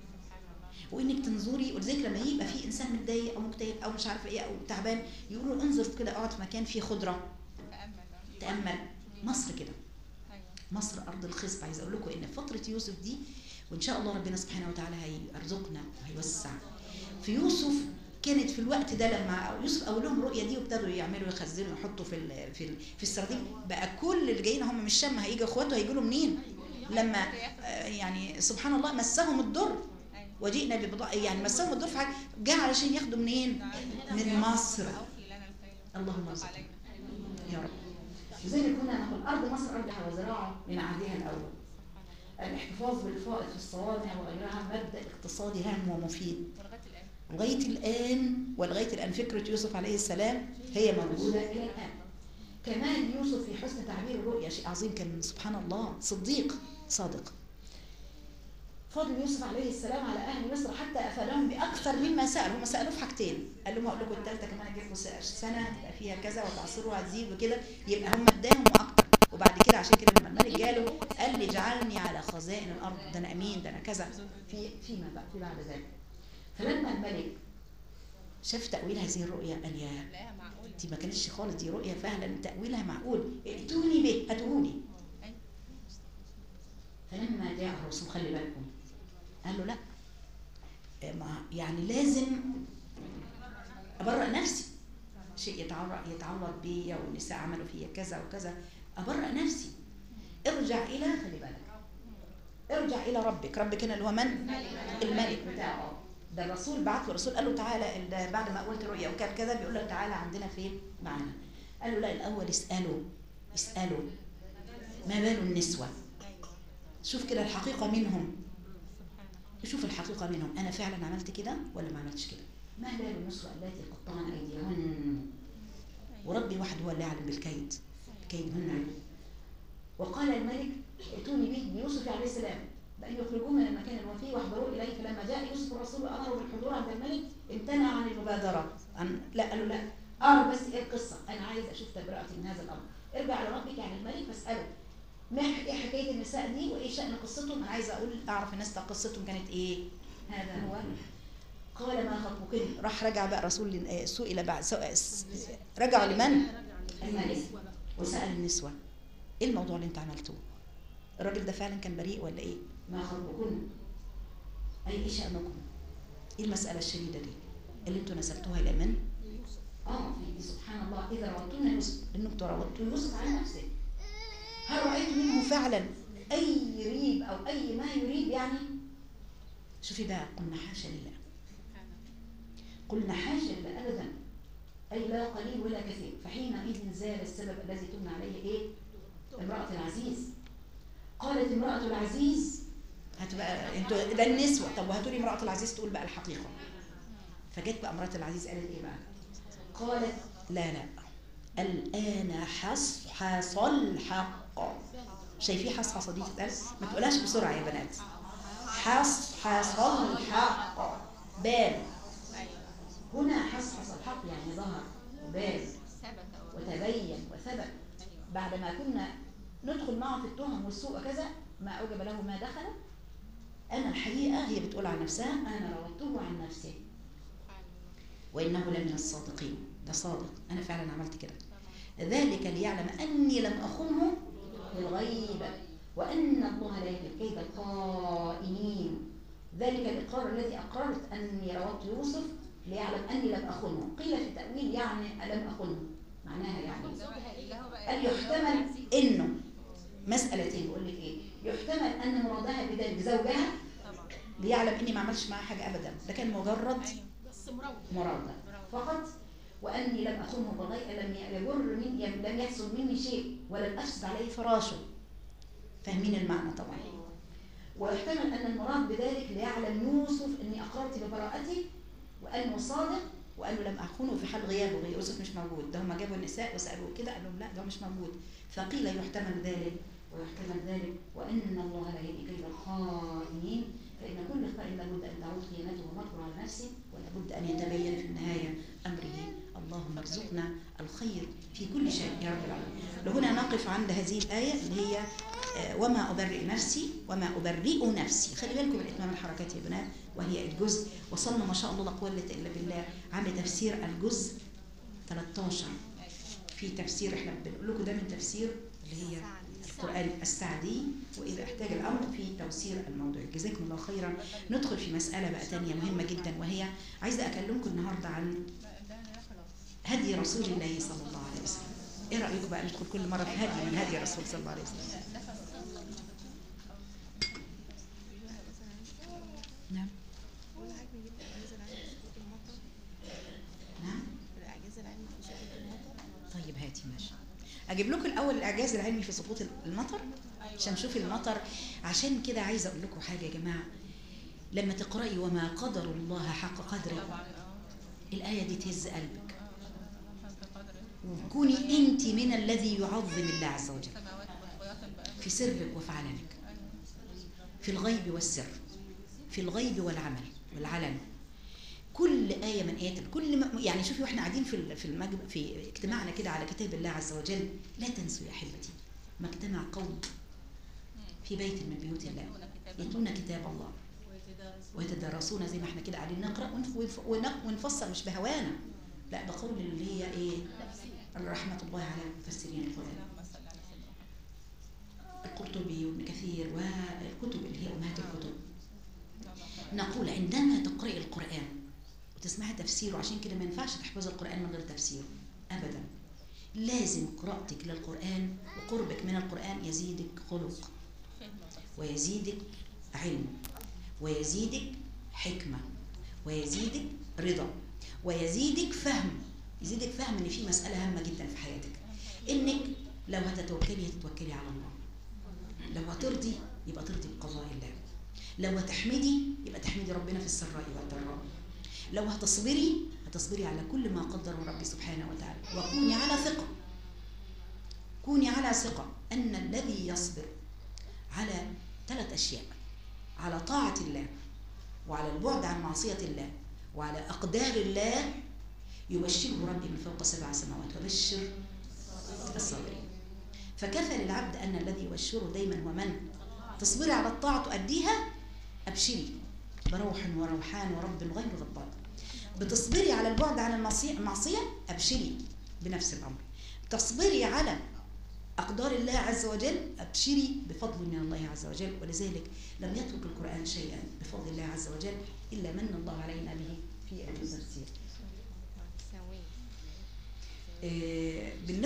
وإنك تنظري. ولذلك لما يبقى في إنسان متضايق أو مكتئب أو مش عارفة إيه أو تعبان يقولوا انظر كده، اقعد في مكان فيه خضرة، تأمل. مصر كده، مصر أرض الخصب. عايز أقول لكم إن فترة يوسف دي، وإن شاء الله ربنا سبحانه وتعالى هيرزقنا وهيوسع في يوسف. كانت في الوقت ده لما يوسف أقول لهم الرؤية دي وابتدوا يعملوا يخزنوا يحطوا في السردين، بقى كل اللي جايين هم من الشام هيجي اخواته هيجوا له منين؟ لما يعني سبحان الله مسهم الضر وجئنا ببضاعة، يعني مسهم الضر في حاجة جاء علشان ياخدوا منين؟ من مصر. اللهم ارزقنا يا رب. لذلك كنا نقول أرض مصر أرضها وزراعة من عهدها الأول. الاحتفاظ بالفائض في الصوامع وغيرها مبدأ اقتصادي هام ومفيد لغاية الآن. ولغاية الآن فكرة يوسف عليه السلام هي موجودة إلى الآن. كمان يوسف في حسن تعبير الرؤيا شيء عظيم، كان سبحان الله صديق صادق. فضل يوسف عليه السلام على أهل مصر حتى أفادهم بأكثر مما سألوا. هم سألوه في حاجتين، قال لهم هقول لكم الثالثة كمان أجيب لكم سنة تبقى فيها كذا وتعصروا هتزيد وكده، يبقى هم اداهم وأكثر. وبعد كده عشان كده لما الملك جاله قال لي اجعلني على خزائن الأرض، ده أنا أمين، ده أنا كذا فيما بعد ذلك. فلما الملك شاف تأويل هذه الرؤيا قال يا دي ما كانتش خالص، دي رؤيا فعلا تأويلها معقول، ائتوني به هاتوني. فلما جاء الرسول خلي بالكم قال له لا، يعني لازم أبرأ نفسي، شيء يتعلق بي والنساء عملوا فيا كذا وكذا، أبرأ نفسي. ارجع إلى خلي بالك، ارجع إلى ربك. ربك هنا اللي هو من؟ الملك بتاعه. ده الرسول بعت له الرسول قال له تعالى بعد ما قلت رؤيا وكان كذا بيقول له تعالى عندنا فين معانا. قال له لا الأول اسألوا ما بال النسوة، شوف كده الحقيقة منهم، شوف الحقيقة منهم، أنا فعلا عملت كده ولا ما عملتش كده. ما بال النسوة التي قطعن أيديهن وربي وحده هو اللي يعلم بالكيد، كيدهن. وقال الملك ائتوني به بيوسف عليه السلام بأن يخرجوه من المكان الوفي واحضروا إليه. فلما جاء يوسف الرسول وأمره بالحضور عند الملك امتنع عن المبادرة. لا قالوا لا أعرف بس إيه القصة، أنا عايز أشوف تبرئتي من هذا الأمر. ارجع لربك يعني الملك فاسأله ما إيه حكاية النساء دي وإيه شأن قصتهم، أنا عايزة أعرف الناس قصتهم كانت إيه. هذا هو. قال ما خطبكن. راح رجع بقى رسول سئل بعد رجعوا لمن؟ الملك. وسأل النسوة إيه الموضوع اللي أنت عملتوه؟ الراجل ده فعلا كان بريء ولا إيه؟ ما خطبكن أي شأنكم؟ إيه المسألة الشديدة دي اللي أنتوا نسبتوها إلى من؟ سبحان الله. إذا روضتونا يوسف، إنكم روضتوا يوسف على نفسه، هل رأيت منه فعلا أي ريب أو أي ما يريب يعني شوفي بقى، قلنا حاشا لله، قلنا حاشا لله أبدا، أي لا قليل ولا كثير. فحينئذ زال السبب الذي تبنى عليه إيه؟ امرأة العزيز. قالت امرأة العزيز، هتبقى انتوا ده النسوة، طب وهاتوا لي امرأة العزيز تقول بقى الحقيقة. فجت بقى امرأة العزيز قالت إيه بقى؟ قالت لا الآن حصل الحق. شايفين حصحصة دي تتقال؟ ما تقولهاش بسرعة يا بنات. حصل الحق، بان. هنا حصحص الحق يعني ظهر وبان وتبين وثبت. بعد ما كنا ندخل معه في التهم والسوء وكذا، ما أوجب له ما دخل. أنا الحقيقة، هي بتقول عن نفسها، أنا راودته عن نفسه وإنه لمن الصادقين. ده صادق، أنا فعلا عملت كده. ذلك ليعلم أني لم أخنه بالغيب وأن الله لا يهدي كيد الخائنين. ذلك الإقرار الذي أقررت أني روضت يوسف ليعلم أني لم أخنه. قيل في التأويل يعني لم أخنه، معناها يعني قال يحتمل إنه مسألتين. بقول لك إيه؟ يحتمل أن مرادها بذلك زوجها ليعلم إني ما عملش معها حاجة أبدا، ده كان مجرد مرادة فقط. وأني لم أخنه بالغيب، لم يحصل مني شيء ولم أفسد عليه فراشه. فاهمين المعنى طبعا. ويحتمل أن المراد بذلك ليعلم يوسف أني أقررت ببراءتي وأنه صادق وأنه لم أخنه في حال غيابه. يوسف مش موجود، ده هم جابوا النساء وسألوه كده، قال لهم لا ده مش موجود. فقيل يحتمل ذلك ويحتمل ذلك، وأن الله لا يهدي كيد الخائنين. فإن كل خائن لابد أن تعود خيانته ومكره على نفسه، ولابد أن يتبين في النهاية أمره. اللهم ارزقنا الخير في كل شيء يا رب العالمين. لهنا نقف عند هذه الآية اللي هي وما أبرئ نفسي وما أبرئ نفسي. خلي بالكم من إتمام الحركات يا بنات، وهي الجزء. وصلنا ما شاء الله لا قوة إلا بالله عند تفسير الجزء 13 في تفسير. احنا بنقول لكم ده من تفسير اللي هي القرآن السعدي، وإذا احتاج الأمر في توسير الموضوع. جزاكم الله خيرا. ندخل في مسألة بقى تانية مهمة جدا، وهي عايزة أكلمكم النهاردة عن هدي رسول الله صلى الله عليه وسلم. إيه رأيكم بقى ندخل كل مرة في هدي من هدي الرسول صلى الله عليه وسلم؟ نعم نعم. طيب هاتي ماشي. أجيب لكم الأول الإعجاز العلمي في سقوط المطر عشان نشوف المطر. عشان كده عايزة أقول لكم حاجة يا جماعة، لما تقرأي وما قدر الله حق قدره، الآية دي تهز قلبك، وكوني أنت من الذي يعظم الله عز وجل في سرك وفي علنك، في الغيب والسر، في الغيب والعمل والعلن. كل آية من آيات يعني شوفي واحنا قاعدين في اجتماعنا كده على كتاب الله عز وجل، لا تنسوا يا أحبتي ما اجتمع قوم في بيت من بيوت الله يتلون كتاب الله ويتدارسون، زي ما احنا كده قاعدين نقرأ ونفسر مش بهوانا، لا بقول اللي هي ايه، رحمة الله على مفسرين القرآن، القرطبي وابن كثير والكتب اللي هي أمهات الكتب. نقول عندما تقرأي القرآن وتسمعي تفسيره، عشان كده ما ينفعش تحفظي القرآن من غير تفسير أبدا. لازم قراءتك للقرآن وقربك من القرآن يزيدك خلق ويزيدك علم ويزيدك حكمة ويزيدك رضا ويزيدك فهم. يزيدك فهم ان في مسألة هامة جدا في حياتك، انك لو هتتوكلي على الله، لو هترضي يبقى ترضي بقضاء الله، لو هتحمدي يبقى تحمدي ربنا في السراء والضراء، لو هتصبري على كل ما قدره ربي سبحانه وتعالى. وكوني على ثقة أن الذي يصبر على 3 أشياء، على طاعة الله وعلى البعد عن معصية الله وعلى أقدار الله، يبشره ربي من فوق 7 سماوات وبشر الصابرين. فكفى للعبد أن الذي يبشره دايما ومن تصبري على الطاعة تؤديها، أبشري بروح وروحان ورب غير غضبان. بتصبري على البعد عن المعصية، أبشري بنفس الأمر. تصبري على أقدار الله عز وجل، أبشري بفضل من الله عز وجل. ولذلك لم يترك القرآن شيئا بفضل الله عز وجل إلا من الله علينا به في التفسير.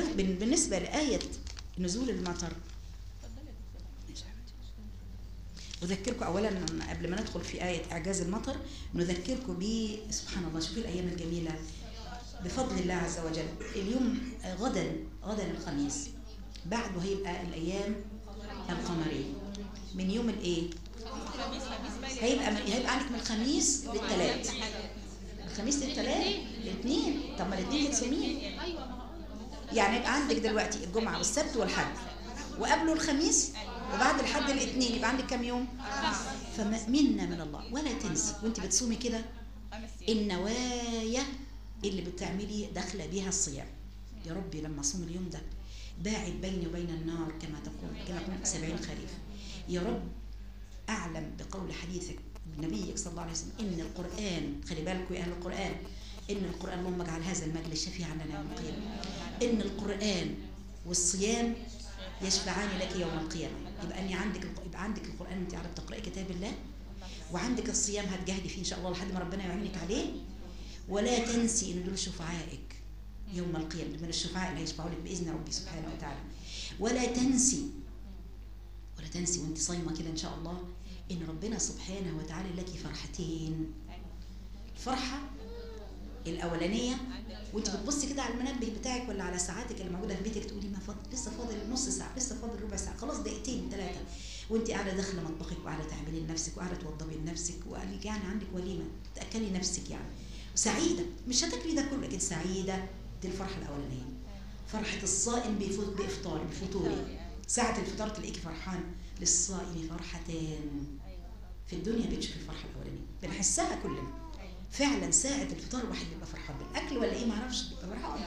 بالنسبة لآية نزول المطر، أذكركم أولا قبل ما ندخل في آية إعجاز المطر، نذكركم سبحان الله، شوفوا الأيام الجميلة بفضل الله عز وجل. اليوم غدا الخميس، بعده هيبقى الأيام القمرية من يوم الإيه؟ هيبقى عندك من الخميس للثلاث، الخميس للثلاث الاثنين. طب ما الاثنين تسمين يعني يبقى عندك دلوقتي الجمعة والسبت والحد، وقبله الخميس، وبعد الحد الاثنين، يبقى عندك كم يوم؟ فمنا من الله. ولا تنسي وانت بتصومي كده النوايا اللي بتعملي داخله بيها الصيام. يا ربي لما اصوم اليوم ده باعد بيني وبين النار كما تقول 70 خريف. يا رب اعلم بقول حديثك نبيك صلى الله عليه وسلم ان القرآن، خلي بالكم يا اهل القرآن، ان القرآن، اللهم اجعل هذا المجلس شفيعا لنا يوم القيامه، ان القرآن والصيام يشفعان لك يوم القيامه. يبقى عندك القرآن انت عارف تقرأي كتاب الله، وعندك الصيام هتجاهدي فيه ان شاء الله لحد ما ربنا يعينك عليه. ولا تنسي ان دول شفعائك يوم القيامه، من الشفعاء اللي هيشفعوا لك باذن ربي سبحانه وتعالى. ولا تنسي وانت صايمه كده ان شاء الله ان ربنا سبحانه وتعالى لك فرحتين. الفرحه الاولانيه وانت بتبصي كده على المنبه بتاعك ولا على ساعاتك اللي موجوده في بيتك، تقولي ما فاضل، لسه فاضل نص ساعه، لسه فاضل ربع ساعه، خلاص دقيقتين 3، وانت قاعده داخله مطبخك وقاعده تعملي لنفسك وقاعده توضبي لنفسك، وقال يعني عندك وليمه تاكلي نفسك يعني سعيده، مش هتاكلي ده كله لكن سعيده. دي الفرحه الاولانيه. فرحه الصائم بفطوره، ساعه الفطار تلاقيكي فرحان. للصائم فرحتان في الدنيا بتشوفي الفرحه الاولانيه بنحسها كلنا فعلا. ساعه الفطار الواحد بيبقى فرحان بالاكل ولا ايه، ما اعرفش، بيبقى فرحان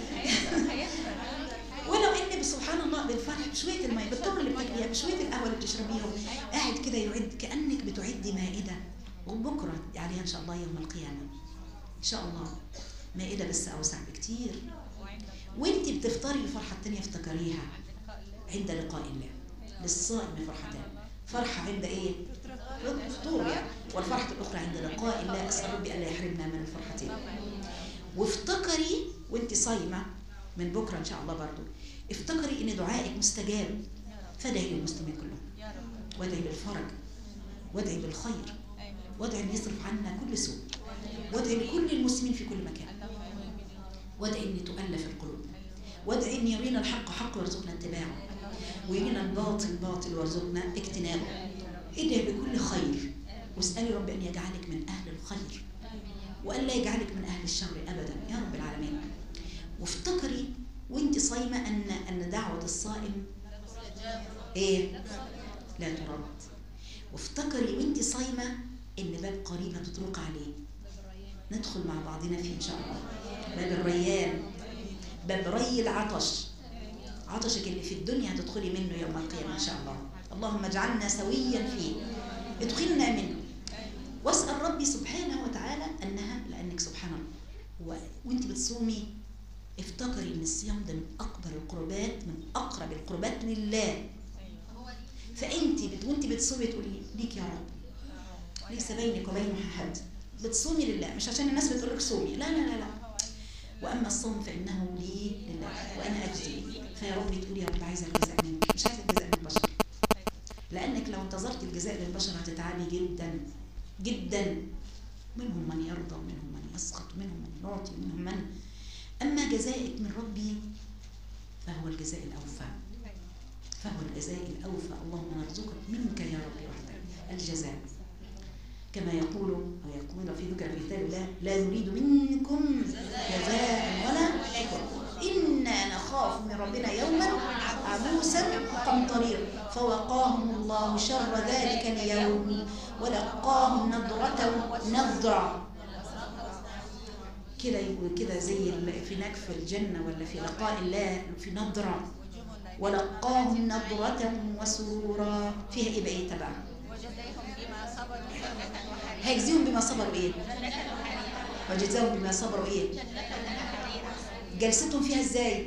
ولو ان سبحان الله بالفرح بشويه الماء، بالتمر اللي بتاكليها، بشويه القهوه اللي بتشربيهم، قاعد كده يعد كانك بتعدي مائده، وبكره عليها ان شاء الله يوم القيامه ان شاء الله مائده بس اوسع بكتير. وانت بتفطري الفرحه الثانيه افتكريها عند لقاء الله. للصائم فرحتان، فرحه عند ايه؟ الفطور يعني، والفرحه الاخرى عند لقاء الله. اسال ربي الا يحرمنا من الفرحتين. وافتكري وانت صايمه من بكره ان شاء الله برضو، افتكري ان دعائك مستجاب. فادعي للمسلمين كلهم، وادعي بالفرج، وادعي بالخير، وادعي ان يصرف عنا كل سوء، وادعي لكل المسلمين في كل مكان، وادعي ان تؤلف القلوب، وادعي ان يرينا الحق حق ويرزقنا اتباعه، ويرينا الباطل باطل ويرزقنا اجتنابه. ادعي بكل خير، واسالي رب ان يجعلك من اهل الخير والا يجعلك من اهل الشر ابدا يا رب العالمين. وافتكري وانت صايمه ان دعوه الصائم ايه؟ لا ترد. وافتكري وانت صايمه ان باب قريب هتطرق عليه، ندخل مع بعضنا فيه ان شاء الله. باب الريان، باب ري العطش، عطشك اللي في الدنيا هتدخلي منه يوم القيامه ان شاء الله. اللهم اجعلنا سويا فيه، ادخلنا منه. واسال ربي سبحانه وتعالى انها، لانك سبحان الله وانت بتصومي افتكري ان الصيام ده من اكبر القربات، من اقرب القربات لله. فانت وانت بتصومي تقولي ليك يا رب، ليس بينك وبين حد، بتصومي لله، مش عشان الناس بتقول لك صومي، لا لا لا لا. واما الصوم فانه لي لله وانا اجزي. فيا رب تقولي يا رب عايزه الجزاء منك، مش عايزه الجزاء من البشر، لانك لو انتظرت الجزاء للبشر هتتعبي جدا جدا. منهم من يرضى ومنهم من يسخط ومنهم من يعطي ومنهم من، اما جزائك من ربي فهو الجزاء الاوفى، فهو الجزاء الاوفى. اللهم نرزقك منك يا رب وحدك الجزاء، كما يقول في ذكر في كتاب الله: لا نريد منكم جزاء ولا شكر إنا نخاف من ربنا يوما عبوسا قمطريرا فوقاهم الله شر ذلك اليوم ولقاهم نضرة. كده يقول كده زي في نكف الجنة ولا في لقاء الله في نضرة، ولقاهم نضرة وسرورا. فيها ايه بقى تبع؟ هيجزيهم بما صبروا ايه؟ وجزاهم بما صبروا ايه؟ جلستهم فيها ازاي؟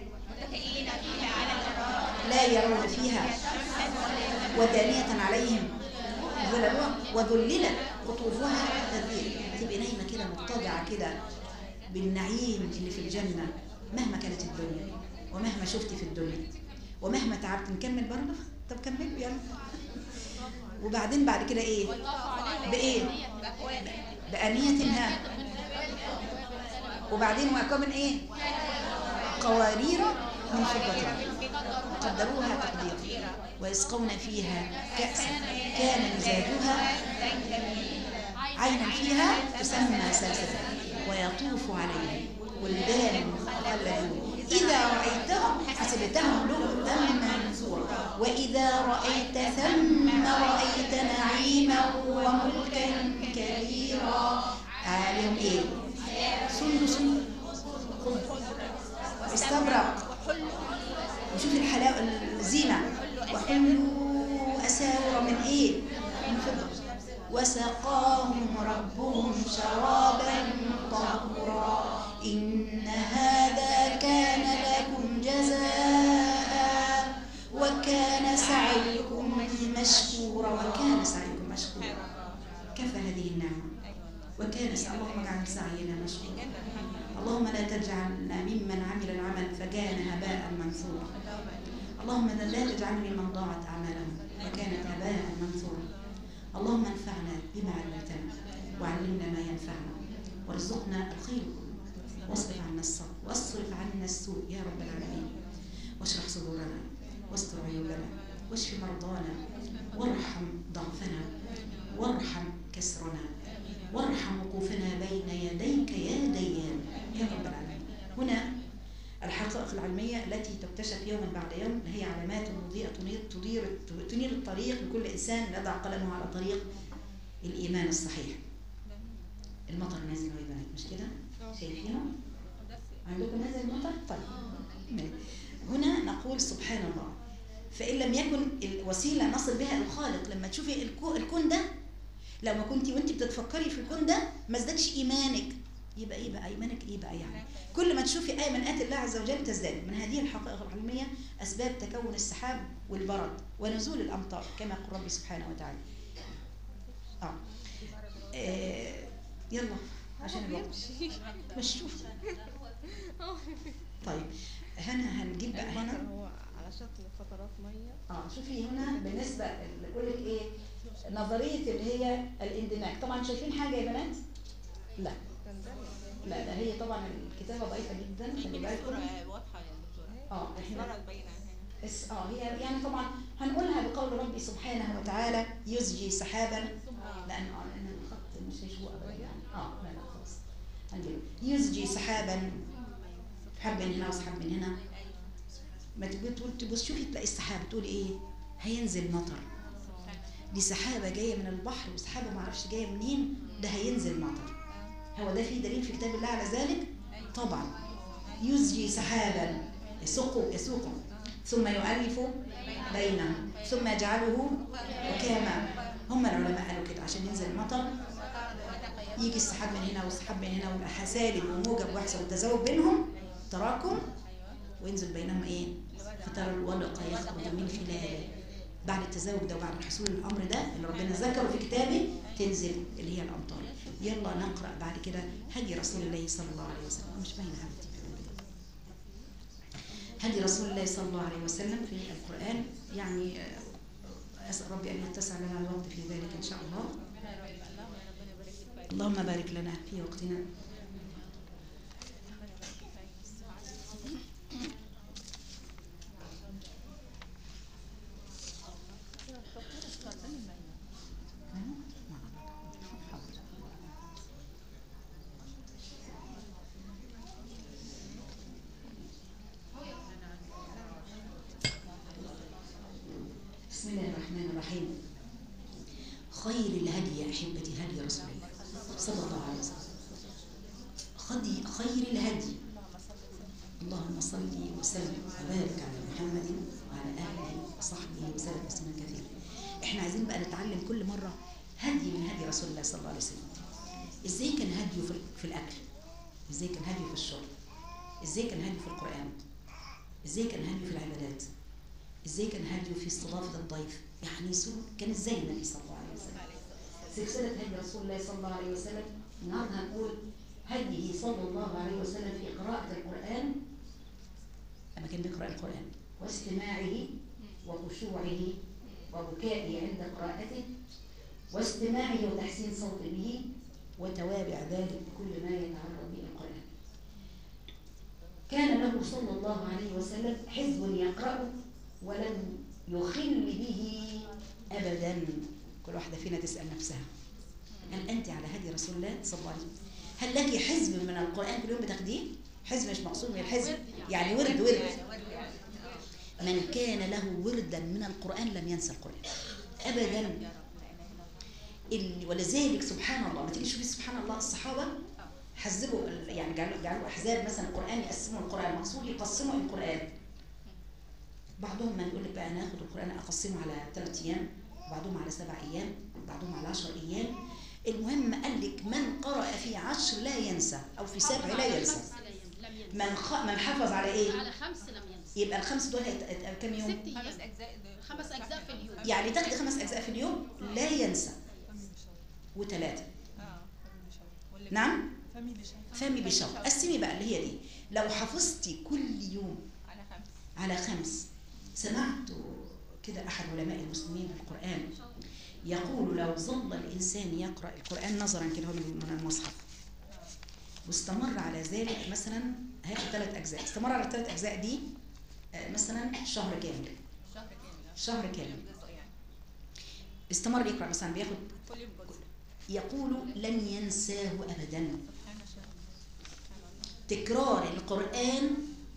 لا يرون فيها ودانية عليهم ظلالها وذللت قطوفها تذليلا. تبقي نايمة كده مضطجعة كده بالنعيم اللي في الجنة مهما كانت الدنيا ومهما شفتي في الدنيا ومهما تعبت. نكمل برضه؟ طب كملوا يلا. وبعدين بعد كده ايه؟ بايه؟ بآنية ها، وبعدين وأكواب من ايه؟ قوارير من فضة قدروها تقديرا ويسقون فيها كأسا كان مزاجها عينا فيها تسمى سلسلة ويطوف عليهم ولدان مخلدون إذا رأيتهم حسبتهم لؤلؤا منثورا وإذا رأيت ثم رأيت نعيما وملكا كبيرا. عليهم ايه؟ سندس استبرق، وشوف الحلاوة الزينة، وحلوا أساور من ايه؟ من فضة، وسقاهم ربهم شرابا طهورا إن هذا كان لكم جزاء وكان سعيكم مشكورا. وكان سعيكم مشكورا، كفى هذه النعمة. وكان اللهم اجعل سعينا مشكورا. اللهم لا تجعلنا ممن عمل العمل فكان هباء منثورا. اللهم لا تجعلني ممن ضاعت أعمالهم وكانت هباء منثورا. اللهم انفعنا بما علمتنا وعلمنا ما ينفعنا وارزقنا الخير واصرف عنا السوء يا رب العالمين. واشرح صدورنا واستر عيوبنا واشف مرضانا وارحم ضعفنا وارحم كسرنا وارحم وقوفنا بين يديك يا ديان يا رب العالمين. هنا الحقائق العلمية التي تكتشف يوما بعد يوم هي علامات مضيئة تنير الطريق لكل إنسان يضع قلمه على طريق الإيمان الصحيح. المطر نازل يا بنات مش كده؟ شايفينه؟ عندكم نازل المطر؟ طيب هنا نقول سبحان الله. فإن لم يكن الوسيلة نصل بها الخالق، لما تشوفي الكون ده، لو ما كنتي وانت بتتفكري في الكون ده ما ازدادش إيمانك، يبقى ايه بقى ايمانك؟ ايه بقى يعني؟ كل ما تشوفي آية من آيات الله عز وجل تزداد. من هذه الحقائق العلمية أسباب تكون السحاب والبرد ونزول الأمطار كما يقول ربي سبحانه وتعالى. يلا عشان الوقت مش شوف. طيب هنا هنجيب بقى هنا هو على شكل فترات ميه. شوفي هنا بالنسبة بقول لك ايه نظرية اللي هي الاندماج. طبعا شايفين حاجة يا بنات؟ لا لا ده هي طبعا الكتابة ضعيفة جدا، خلي بالكم. واضحه يا دكتوره. احنا هي يعني طبعا هنقولها بقول ربي سبحانه وتعالى يزجي سحابا، لان الخط مش هو ابدا يعني. لا خلاص هنجيب يزجي سحابا، حب من هنا وسحاب من هنا. ما تبص شوفي تلاقي السحاب تقول ايه؟ هينزل مطر. دي سحابة جاية من البحر وسحابة ما اعرفش جاية منين، ده هينزل مطر. هو ده فيه دليل في كتاب الله على ذلك؟ طبعا. يزجي سحابا يسوقه ثم يؤلف بينهم ثم يجعله ركاما. هم العلماء قالوا كده عشان ينزل المطر، يجي السحاب من هنا والسحاب من هنا ويبقى سالب وموجب ويحصل التزاوج بينهم تراكم وينزل بينهم ايه؟ فترى الودق يخرج من خلاله. بعد التزاوج ده وبعد حصول الامر ده اللي ربنا ذكره في كتابه تنزل اللي هي الامطار. يلا نقرا بعد كده هدي رسول الله صلى الله عليه وسلم. مش باينه حبيبتي هدي رسول الله صلى الله عليه وسلم في القران. يعني اسال ربي ان يتسع لنا الوقت في ذلك ان شاء الله. اللهم بارك لنا في وقتنا. بسم الله الرحمن الرحيم. خير الهدي يا أحبتي هدي رسول الله صلى الله عليه وسلم. خير الهدي. اللهم صل وسلم وبارك على محمد وعلى آله وصحبه وسلم تسليما كثيرا. احنا عايزين بقى نتعلم كل مرة هدي من هدي رسول الله صلى الله عليه وسلم. ازاي كان هديه في الأكل، ازاي كان هديه في الشرب، ازاي كان هديه في القرآن، ازاي كان هديه في العبادات، ازاي كان هديه في استضافة الضيف. يعني كان ازاي النبي صلى الله عليه وسلم. سلسلة هدي رسول الله صلى الله عليه وسلم. النهارده هنقول هديه صلى الله عليه وسلم في قراءة القرآن لما كان بيقرأ القرآن واستماعه وخشوعه وبكائي عند قراءته واستماعه وتحسين صوت به وتوابع ذلك بكل ما يتعرض به القرآن. كان له صلى الله عليه وسلم حزب يقرأ ولم يخل به أبدا. كل واحدة فينا تسأل نفسها، هل أنت على هدي رسول الله صلى الله عليه وسلم؟ هل لك حزب من القرآن كل يوم بتاخديه؟ حزب مش مقصود من الحزب يعني ورد. من كان له وردا من القرآن لم ينسى القرآن أبدا. ولذلك سبحان الله، ما تيجي تشوفي سبحان الله الصحابة حزبوا يعني جعلوا أحزاب مثلا القرآن، يقسموا القرآن، مقصود يقسموا القرآن. بعضهم من يقول لك بقى ناخد القرآن أقسمه على 3 أيام، وبعضهم على 7 أيام، وبعضهم على 10 أيام. المهم قال لك من قرأ في 10 لا ينسى، أو في 7 لا ينسى. من حفظ على إيه؟ على 5 لم ينسى. يبقى ال5 دول كم يوم؟ 6 أيام. 5 أجزاء في اليوم. يعني تاخدي 5 أجزاء في اليوم لا ينسى. و3 نعم فمي بشوق. قسمي بقى اللي هي دي. لو حفظتي كل يوم على 5. سمعت كده أحد علماء المسلمين في القرآن يقول لو ظل الإنسان يقرأ القرآن نظرا كده من المصحف واستمر على ذلك، مثلا هياخد 3 أجزاء، استمر على 3 أجزاء دي مثلا شهر كامل، شهر كامل استمر يقرأ مثلا بياخد، يقول لن ينساه أبدا. تكرار القرآن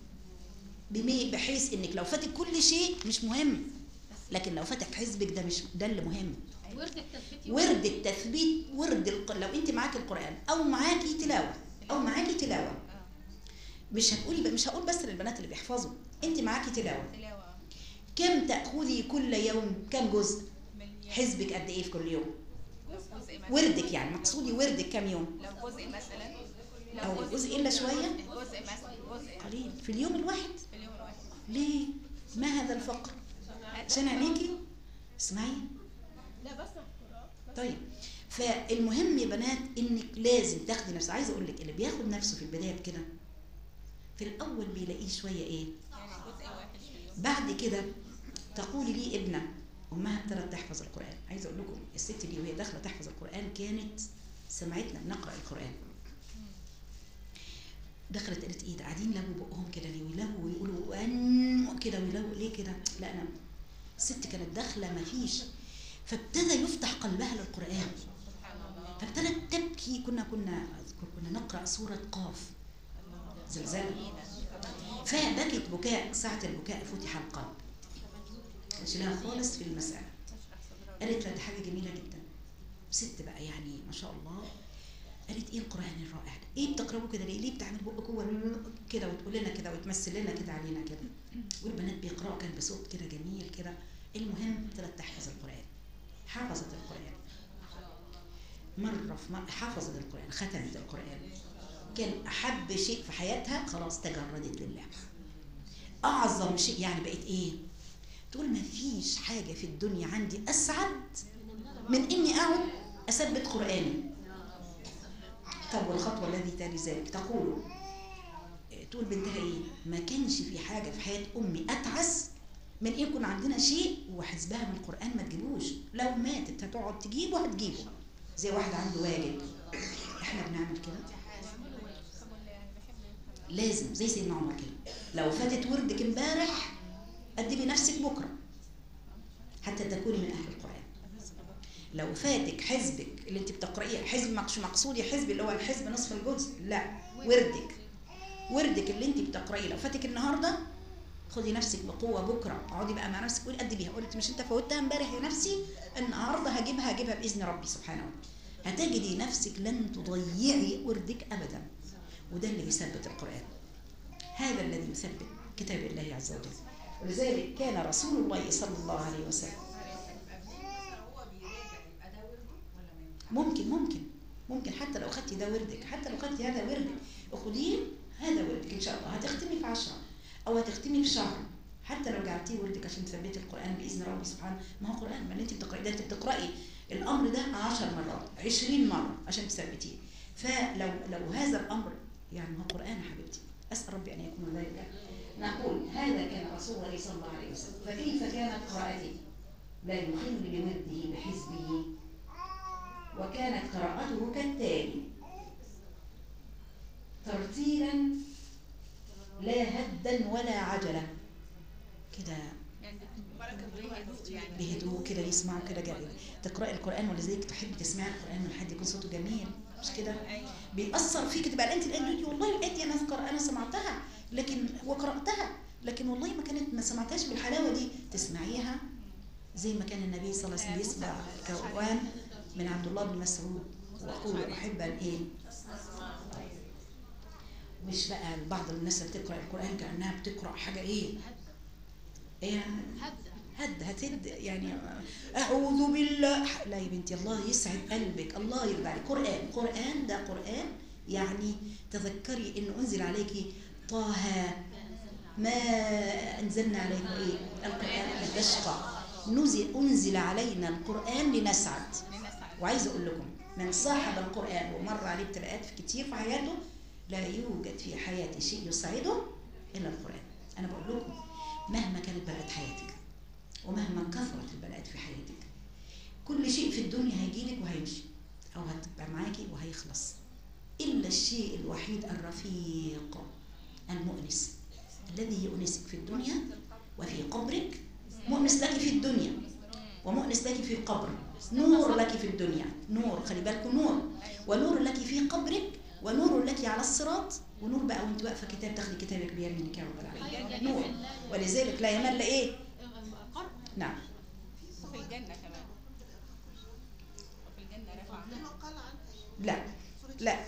بحيث انك لو فاتك كل شيء مش مهم، لكن لو فاتك حزبك ده اللي مهم. ورد التثبيت، لو انت معاكي القرآن او معاكي تلاوة مش هقول بس للبنات اللي بيحفظوا، انت معاكي تلاوة كم تأخذي كل يوم؟ كم جزء؟ حزبك قد ايه في كل يوم؟ وردك يعني مقصودي وردك كم يوم؟ لو جزء مثلا او جزء الا شويه، جزء مثلا جزء قليل في اليوم الواحد. ليه؟ ما هذا الفقر؟ عشان عينيكي اسمعي. لا بس طيب، فالمهم يا بنات انك لازم تاخدي نفسك. عايزه اقول لك اللي بياخد نفسه في البدايه كده في الاول بيلاقيه شويه ايه، بعد كده تقولي لي ابنه امها ابتدت تحفظ القران. عايزه اقول لكم الست دي وهي داخله تحفظ القران كانت سمعتنا بنقرا القران، دخلت قالت ايه ده قاعدين لهوا بقهم كده ليه، ويلهوا ويقولوا ان كده ويلهوا ليه كده. لا انا الست كانت داخله ما فيش، فابتدى يفتح قلبها للقران، فابتدت تبكي. كنا نقرا سوره قاف زلزال، فبكت بكاء. ساعه البكاء فتح القلب، مش لها خالص في المساله. قالت لا دي حاجه جميله جدا. ست بقى يعني ما شاء الله، قالت ايه القرآن الرائع ده؟ ايه بتقربوا كده ليه بتعمل بقك هو كده وتقول لنا كده وتمثل لنا كده علينا كده؟ والبنات بيقرأوا كان بصوت كده جميل كده. المهم ابتدت تحفظ القرآن، حفظت القرآن مرة حفظت القرآن، ختمت القرآن. كان أحب شيء في حياتها خلاص تجردت لله. أعظم شيء يعني بقت ايه؟ تقول ما فيش حاجة في الدنيا عندي أسعد من إني أقعد أثبت قرآني. طب والخطوة التي تلي ذلك تقول بنتها ايه؟ ما كانش في حاجة في حياة أمي أتعس من إيه يكون عندنا شيء وحزبها من القرآن ما تجيبوش. لو ماتت هتقعد تجيبه هتجيبه، زي واحد عنده واجب. احنا بنعمل كده لازم زي سيدنا عمر كده، لو فاتت وردك امبارح قدمي نفسك بكرة حتى تكوني من أهل القرآن. لو فاتك حزبك اللي انت بتقرأيه، حزب مقصودي حزب اللي هو الحزب نصف الجزء، لا وردك اللي انت بتقرأيه لو فاتك النهارده خدي نفسك بقوة بكرة، اقعدي بقى مع نفسك قولي قدميها. قلت مش انت فوتها امبارح يا نفسي، النهارده هجيبها بإذن ربي سبحانه وتعالى. هتجدي نفسك لن تضيعي وردك أبدا. وده اللي يثبت القرآن، هذا الذي يثبت كتاب الله عز وجل. ولذلك كان رسول الله صلى الله عليه وسلم ممكن حتى لو اخذتي ده وردك، حتى لو اخذتي هذا وردك اخذيه، هذا وردك ان شاء الله هتختمي في 10 او هتختمي في شهر، حتى لو جعلتيه وردك عشان تثبتي القرآن بإذن ربي سبحانه. ما هو قرآن، ما اللي انت بتقرأي ده انت بتقرأي الامر ده 10 مرات 20 مرة عشان تثبتيه. فلو هذا الامر يعني هو قرآن يا حبيبتي، اسال ربي ان يكون ذلك. نقول هذا كان رسول الله صلى الله عليه وسلم. فكيف كانت قراءته؟ لا يخل بورده بحزبه. وكانت قراءته كالتالي: ترتيلا لا هدا ولا عجلة، كده يعني بركة بهدوء يعني. بهدوء كده يسمعوا كده جميل. تقرأ القرآن ولذلك تحب تسمع القرآن من حد يكون صوته جميل، مش كده؟ أيوة. بيأثر فيك، تبقى انت الآية دي والله الآية دي انا سمعتها لكن وقرأتها، لكن والله ما سمعتهاش بالحلاوة دي. تسمعيها زي ما كان النبي صلى الله عليه وسلم يسمع القرآن من عبد الله بن مسعود: وأقول أحب أن إيه؟ مش بقى بعض الناس اللي بتقرأ القرآن كأنها بتقرأ حاجة إيه؟ هتد يعني أعوذ بالله. لا يا بنتي، الله يسعد قلبك، الله يرضى عليك. قرآن ده قرآن يعني تذكري إنه أنزل عليك طه ما أنزلنا عليك إيه؟ القرآن لتشقى. أنزل علينا القرآن لنسعد. وعايزة أقول لكم من صاحب القرآن ومر عليه ابتلاءات كتير في حياته لا يوجد في حياته شيء يسعده إلا القرآن. أنا بقول لكم مهما كانت بلاءات حياتك ومهما كثرت البلاءات في حياتك، كل شيء في الدنيا هيجيلك وهيمشي أو هتبقى معاكي وهيخلص، إلا الشيء الوحيد الرفيق المؤنس الذي يؤنسك في الدنيا وفي قبرك. مؤنس لك في الدنيا ومؤنس لك في القبر. نور لك في الدنيا، نور، خلي بالكم، نور، ونور لك في قبرك، ونور لك على الصراط، ونور بقى وانت واقفه كتاب تاخدي كتابك بيمينك يا رب العالمين. نور. ولذلك لا يمل ايه؟ نعم. وفي الجنة كمان. وفي الجنة رفع. لا لا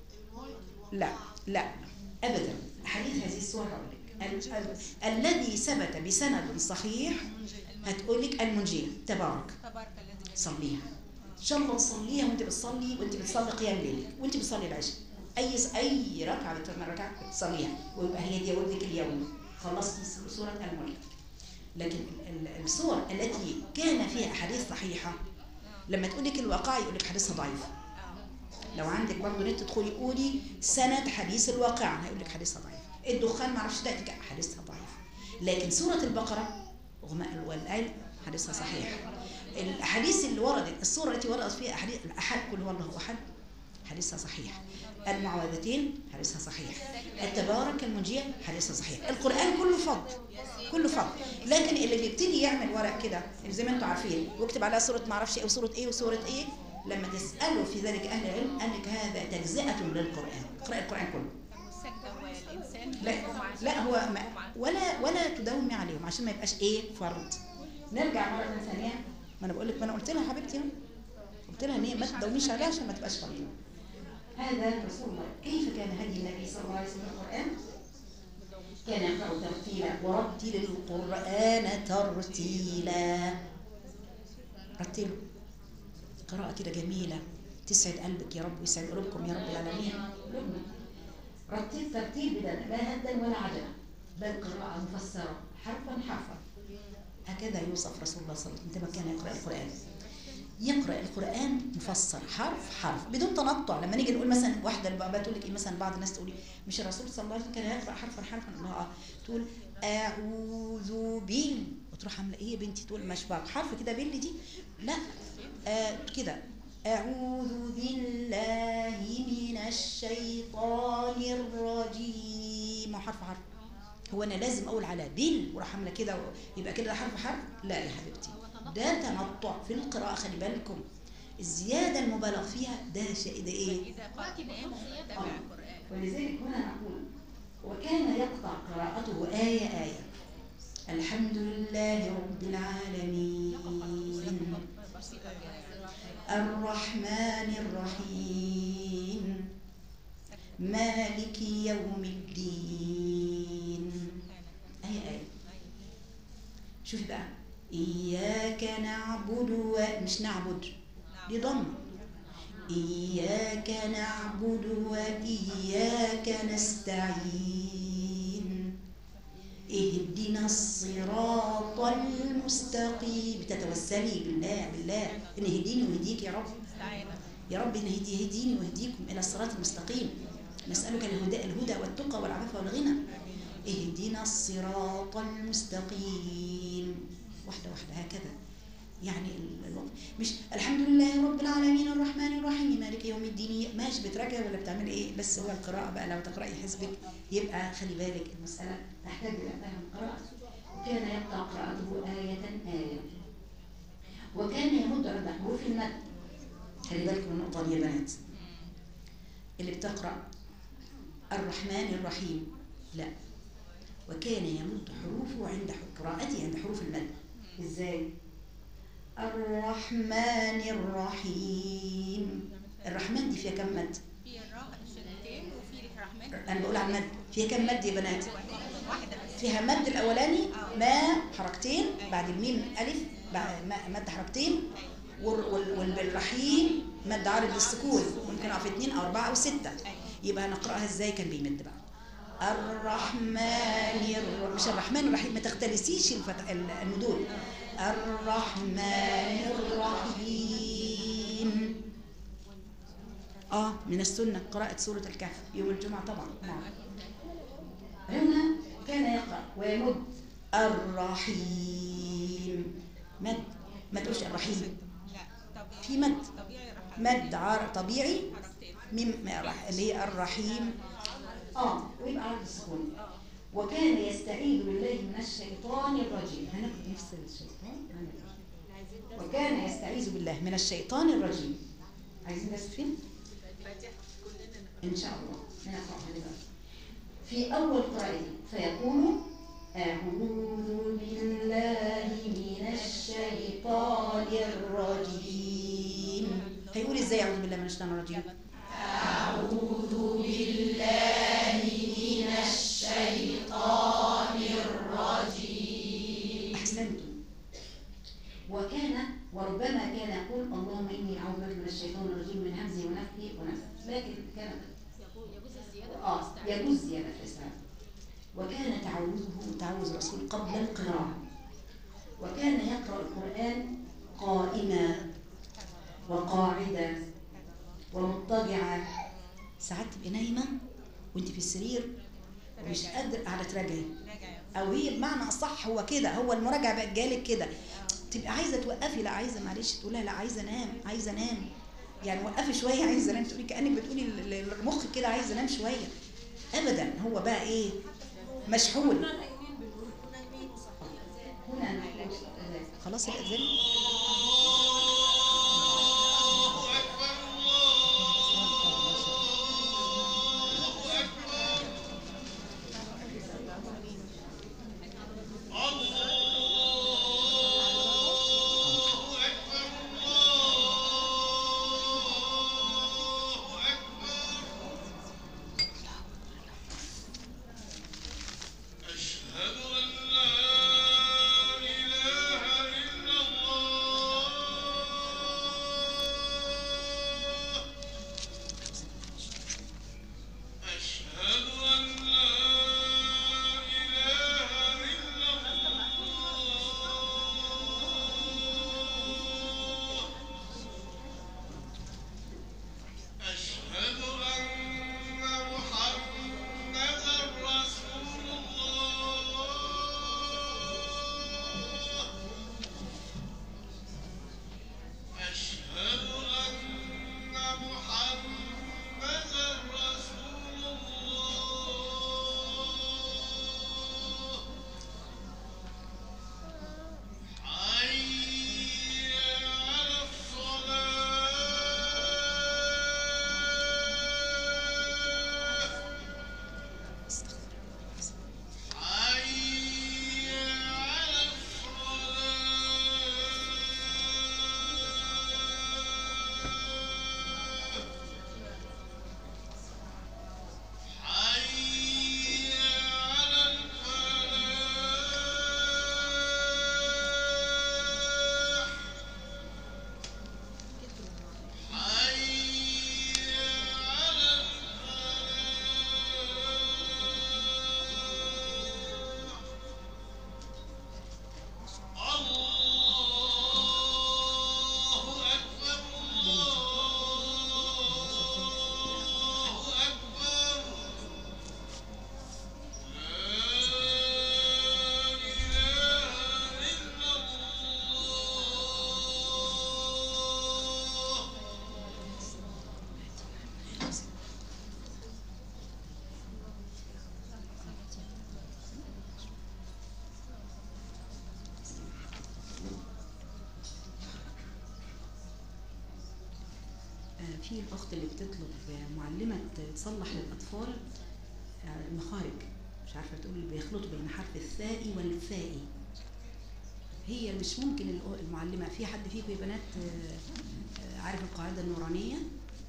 لا لا ابدا. حديث هذه السوره هقول لك الذي ثبت بسند صحيح. هتقول لك المنجيه تبارك الذي صليها ان شاء الله، تصليها وانت بتصلي، وانت بتصلي قيام ليلك، وانت بتصلي العشاء، اي ركعه بتعمل ركعه تصليها ويبقى هي دي وردك اليومي. خلصتي سوره الملك. لكن السور التي كان فيها احاديث صحيحه لما تقول لك الواقع يقول لك حديثها ضعيف. لو عندك برضه نت تدخلي قولي سند حديث الواقع هيقول لك حديثها ضعيف. الدخان ما اعرفش تاتي حديثها ضعيف. لكن سوره البقره وغماء والآل حديثها صحيح. الأحاديث اللي وردت، السورة التي وردت فيها أحاديث الأحد كل هو الله أحد حديثها صحيح. المعوذتين حديثها صحيح. التبارك المنجية حديثها صحيح. القرآن كله فضل، كله فضل. لكن اللي بيبتدي يعمل ورق كده زي ما انتم عارفين ويكتب عليها سورة ما اعرفش ايه وسورة ايه وسورة ايه، لما تسألوا في ذلك أهل العلم قال لك هذا تجزئة للقرآن. اقرأ القرآن كله. لا هو ولا تداومي عليهم عشان ما يبقاش ايه فرض. نرجع مرة ثانية. ما انا بقول لك، ما انا قلت لها حبيبتي، قلت لها ان هي ما تداوميش عليها عشان ما تبقاش فرض. هذا رسول الله. كيف كان هدي النبي صلى الله عليه وسلم القرآن؟ كان يقرأ ترتيلا. ورتل القرآن ترتيلا. رتله قراءة كده جميلة تسعد قلبك يا رب ويسعد قلوبكم يا رب العالمين. رتل ترتيل لا هدا ولا عجلة، بل قراءة مفسرة حرفا حرفا. هكذا يوصف رسول الله صلى الله عليه وسلم عندما كان يقرأ القرآن. يقرأ القرآن مفسر حرف حرف بدون تنطع. لما نيجي نقول مثلا واحدة بتقول لك مثلا بعض الناس تقولي مش الرسول صلى الله عليه وسلم كان يقرأ حرفا حرفا؟ الله تقول أعوذ بال وتروح عاملة ايه يا بنتي؟ تقول مش بقى حرف كده بال دي لا كده أعوذ بالله من الشيطان الرجيم. حرف حرف. هو أنا لازم أقول على بال وراح عاملة كده يبقى كده حرف حرف؟ لا يا حبيبتي، ده تنطع في القراءة. خلي بالكم الزيادة المبالغ فيها ده شيء ده ايه؟ ولذلك هنا نقول وكان يقطع قراءته آية آية. الحمد لله رب العالمين الرحمن الرحيم مالك يوم الدين. آية. شوفي بقى إياك نعبد مش نعبد دي ضم. إياك نعبد وإياك نستعين اهدنا الصراط المستقيم. بتتوسلي بالله إن يهديني ويهديك يا رب، يا رب إن يهديني ويهديكم إلى الصراط المستقيم. نسألك الهدى والتقى والعفاف والغنى. اهدنا الصراط المستقيم. واحدة واحدة هكذا. يعني مش الحمد لله رب العالمين الرحمن الرحيم مالك يوم الدين، ماشي بتراجع ولا بتعمل ايه؟ بس هو القراءة بقى لو تقرأي حسبك يبقى خلي بالك المسألة تحتاج إلى فهم قراءة. وكان يقطع قراءته آية آية، وكان يمد عند حروف المد. خلي بالك من النقطة دي يا بنات، اللي بتقرأ الرحمن الرحيم لا، وكان يمد حروفه عند قراءته عند حروف المد. ازاي؟ الرحمن الرحيم. الرحمن دي فيها كم مد؟ في الراء شدتين وفي الرحمن. انا بقول على المد فيها كم مد يا بنات؟ واحدة بس. فيها مد الاولاني ما حركتين، بعد الميم الف مد حركتين، والرحيم مد عارض للسكون، ممكن اقف 2 أو 4 أو 6. يبقى نقراها ازاي؟ كان بيمد بقى الرحمن مش الرحمن الرحيم، ما تختلسيش المدود. الرحمن الرحيم. من السنة قراءة سورة الكهف يوم الجمعة طبعا. نعم. هنا كان يقرأ ويمد الرحيم مد، ما تقولش الرحيم، في مد مد طبيعي اللي هي الرحيم ويبقى عرض السكون. وكان يستعيذ بالله من الشيطان الرجيم. هناخد نفس الشيطان. وكان يستعيذ بالله من الشيطان الرجيم. عايزين بس فين؟ إن شاء الله نقرأ دلوقتي في أول قراءته فيقول أعوذ بالله من الشيطان الرجيم. هيقول إزاي أعوذ بالله من الشيطان الرجيم؟ أعوذ بالله من الشيطان الرجيم. أحسنتم. وربما كان يقول اللهم إني أعوذ بك من الشيطان الرجيم من همزه ونفخه ونفثه، لكن كان يجوز زيادة في الإسلام. وكان تعوذ الرسول قبل القراءة، وكان يقرأ القرآن قائما وقاعدا ومضطجعا. ساعات تبقي نايمة وانت في السرير ومش قادر قاعدة تراجعي، او هي بمعنى اصح هو كده، هو المراجعة بقت جالك كده، تبقى عايزة توقفي، لا عايزة معلش تقولها لا عايزة انام، عايزة انام، يعني وقفي شوية عايزة انام، تقولي كأنك بتقولي المخ كده عايزة انام شوية. ابدا، هو بقى ايه؟ مشحون. هنا خلاص الأذان. أشهد أن لا إله إلا الله في الأخت اللي بتطلب معلمة تصلح للأطفال المخارج، مش عارفة تقول بيخلطوا بين حرف الثاء والفاء. هي مش ممكن المعلمة. في حد فيكم يا بنات عارف القاعدة النورانية؟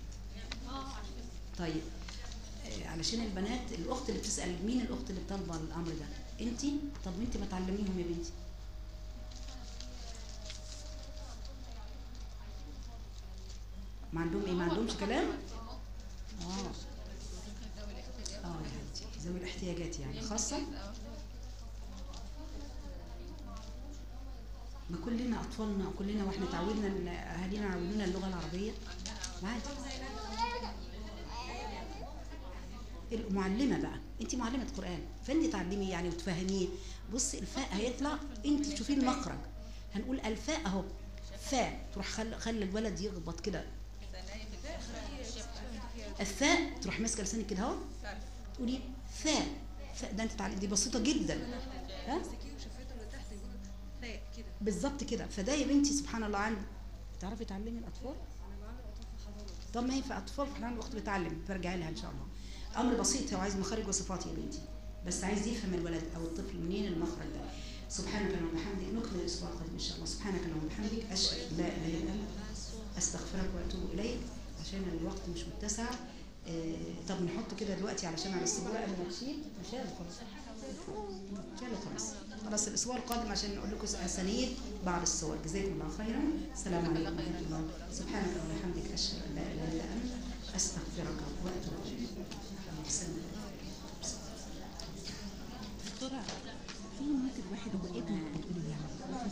طيب علشان البنات، الأخت اللي بتسأل مين الأخت اللي بتطلب الأمر ده؟ أنتي؟ طب أنتي ما تعلميهم يا بنتي. ما عندهم ايه؟ ما عندهمش كلام؟ يا حبيبتي ذوي الاحتياجات يعني خاصة. ما كلنا اطفالنا كلنا واحنا تعودنا ان اهالينا يعودونا اللغة العربية عادي. المعلمة بقى، انت معلمة قرآن فانت تعلمي يعني وتفهميه. بصي الفاء هيطلع، انت تشوفي المخرج. هنقول الفاء اهو، فاء تروح خلي الولد يغبط كده. الثاء تروح ماسكه لسانك كده اهو، تقولي ثاء. ده انت دي بسيطه جدا. ها بالظبط كده. فده يا بنتي سبحان الله عندي. تعرفي تعلمي الاطفال؟ طب ما هي في اطفال في الاخت بتعلم، برجعي لها ان شاء الله. امر بسيط، هو عايز مخارج وصفات يا بنتي، بس عايز يفهم الولد او الطفل منين المخرج ده. سبحانك اللهم وبحمدك. نكمل الاسبوع القادم ان شاء الله. سبحانك اللهم وبحمدك، اشهد ان لا اله الا انت، استغفرك واتوب اليك. عشان الوقت مش متسع. طب نحط كده دلوقتي علشان على السبوره قبل ما تشيل. شالوا خلاص. خلاص الاسبوع القادم عشان نقول لكم اسانيد بعض الصور. جزاكم الله خيرا. السلام عليكم ورحمه الله. سبحانك اللهم وبحمدك، اشهد ان لا اله الا انت، استغفرك واتوب اليك. في ممكن واحد هو ابنك بتقولي يعني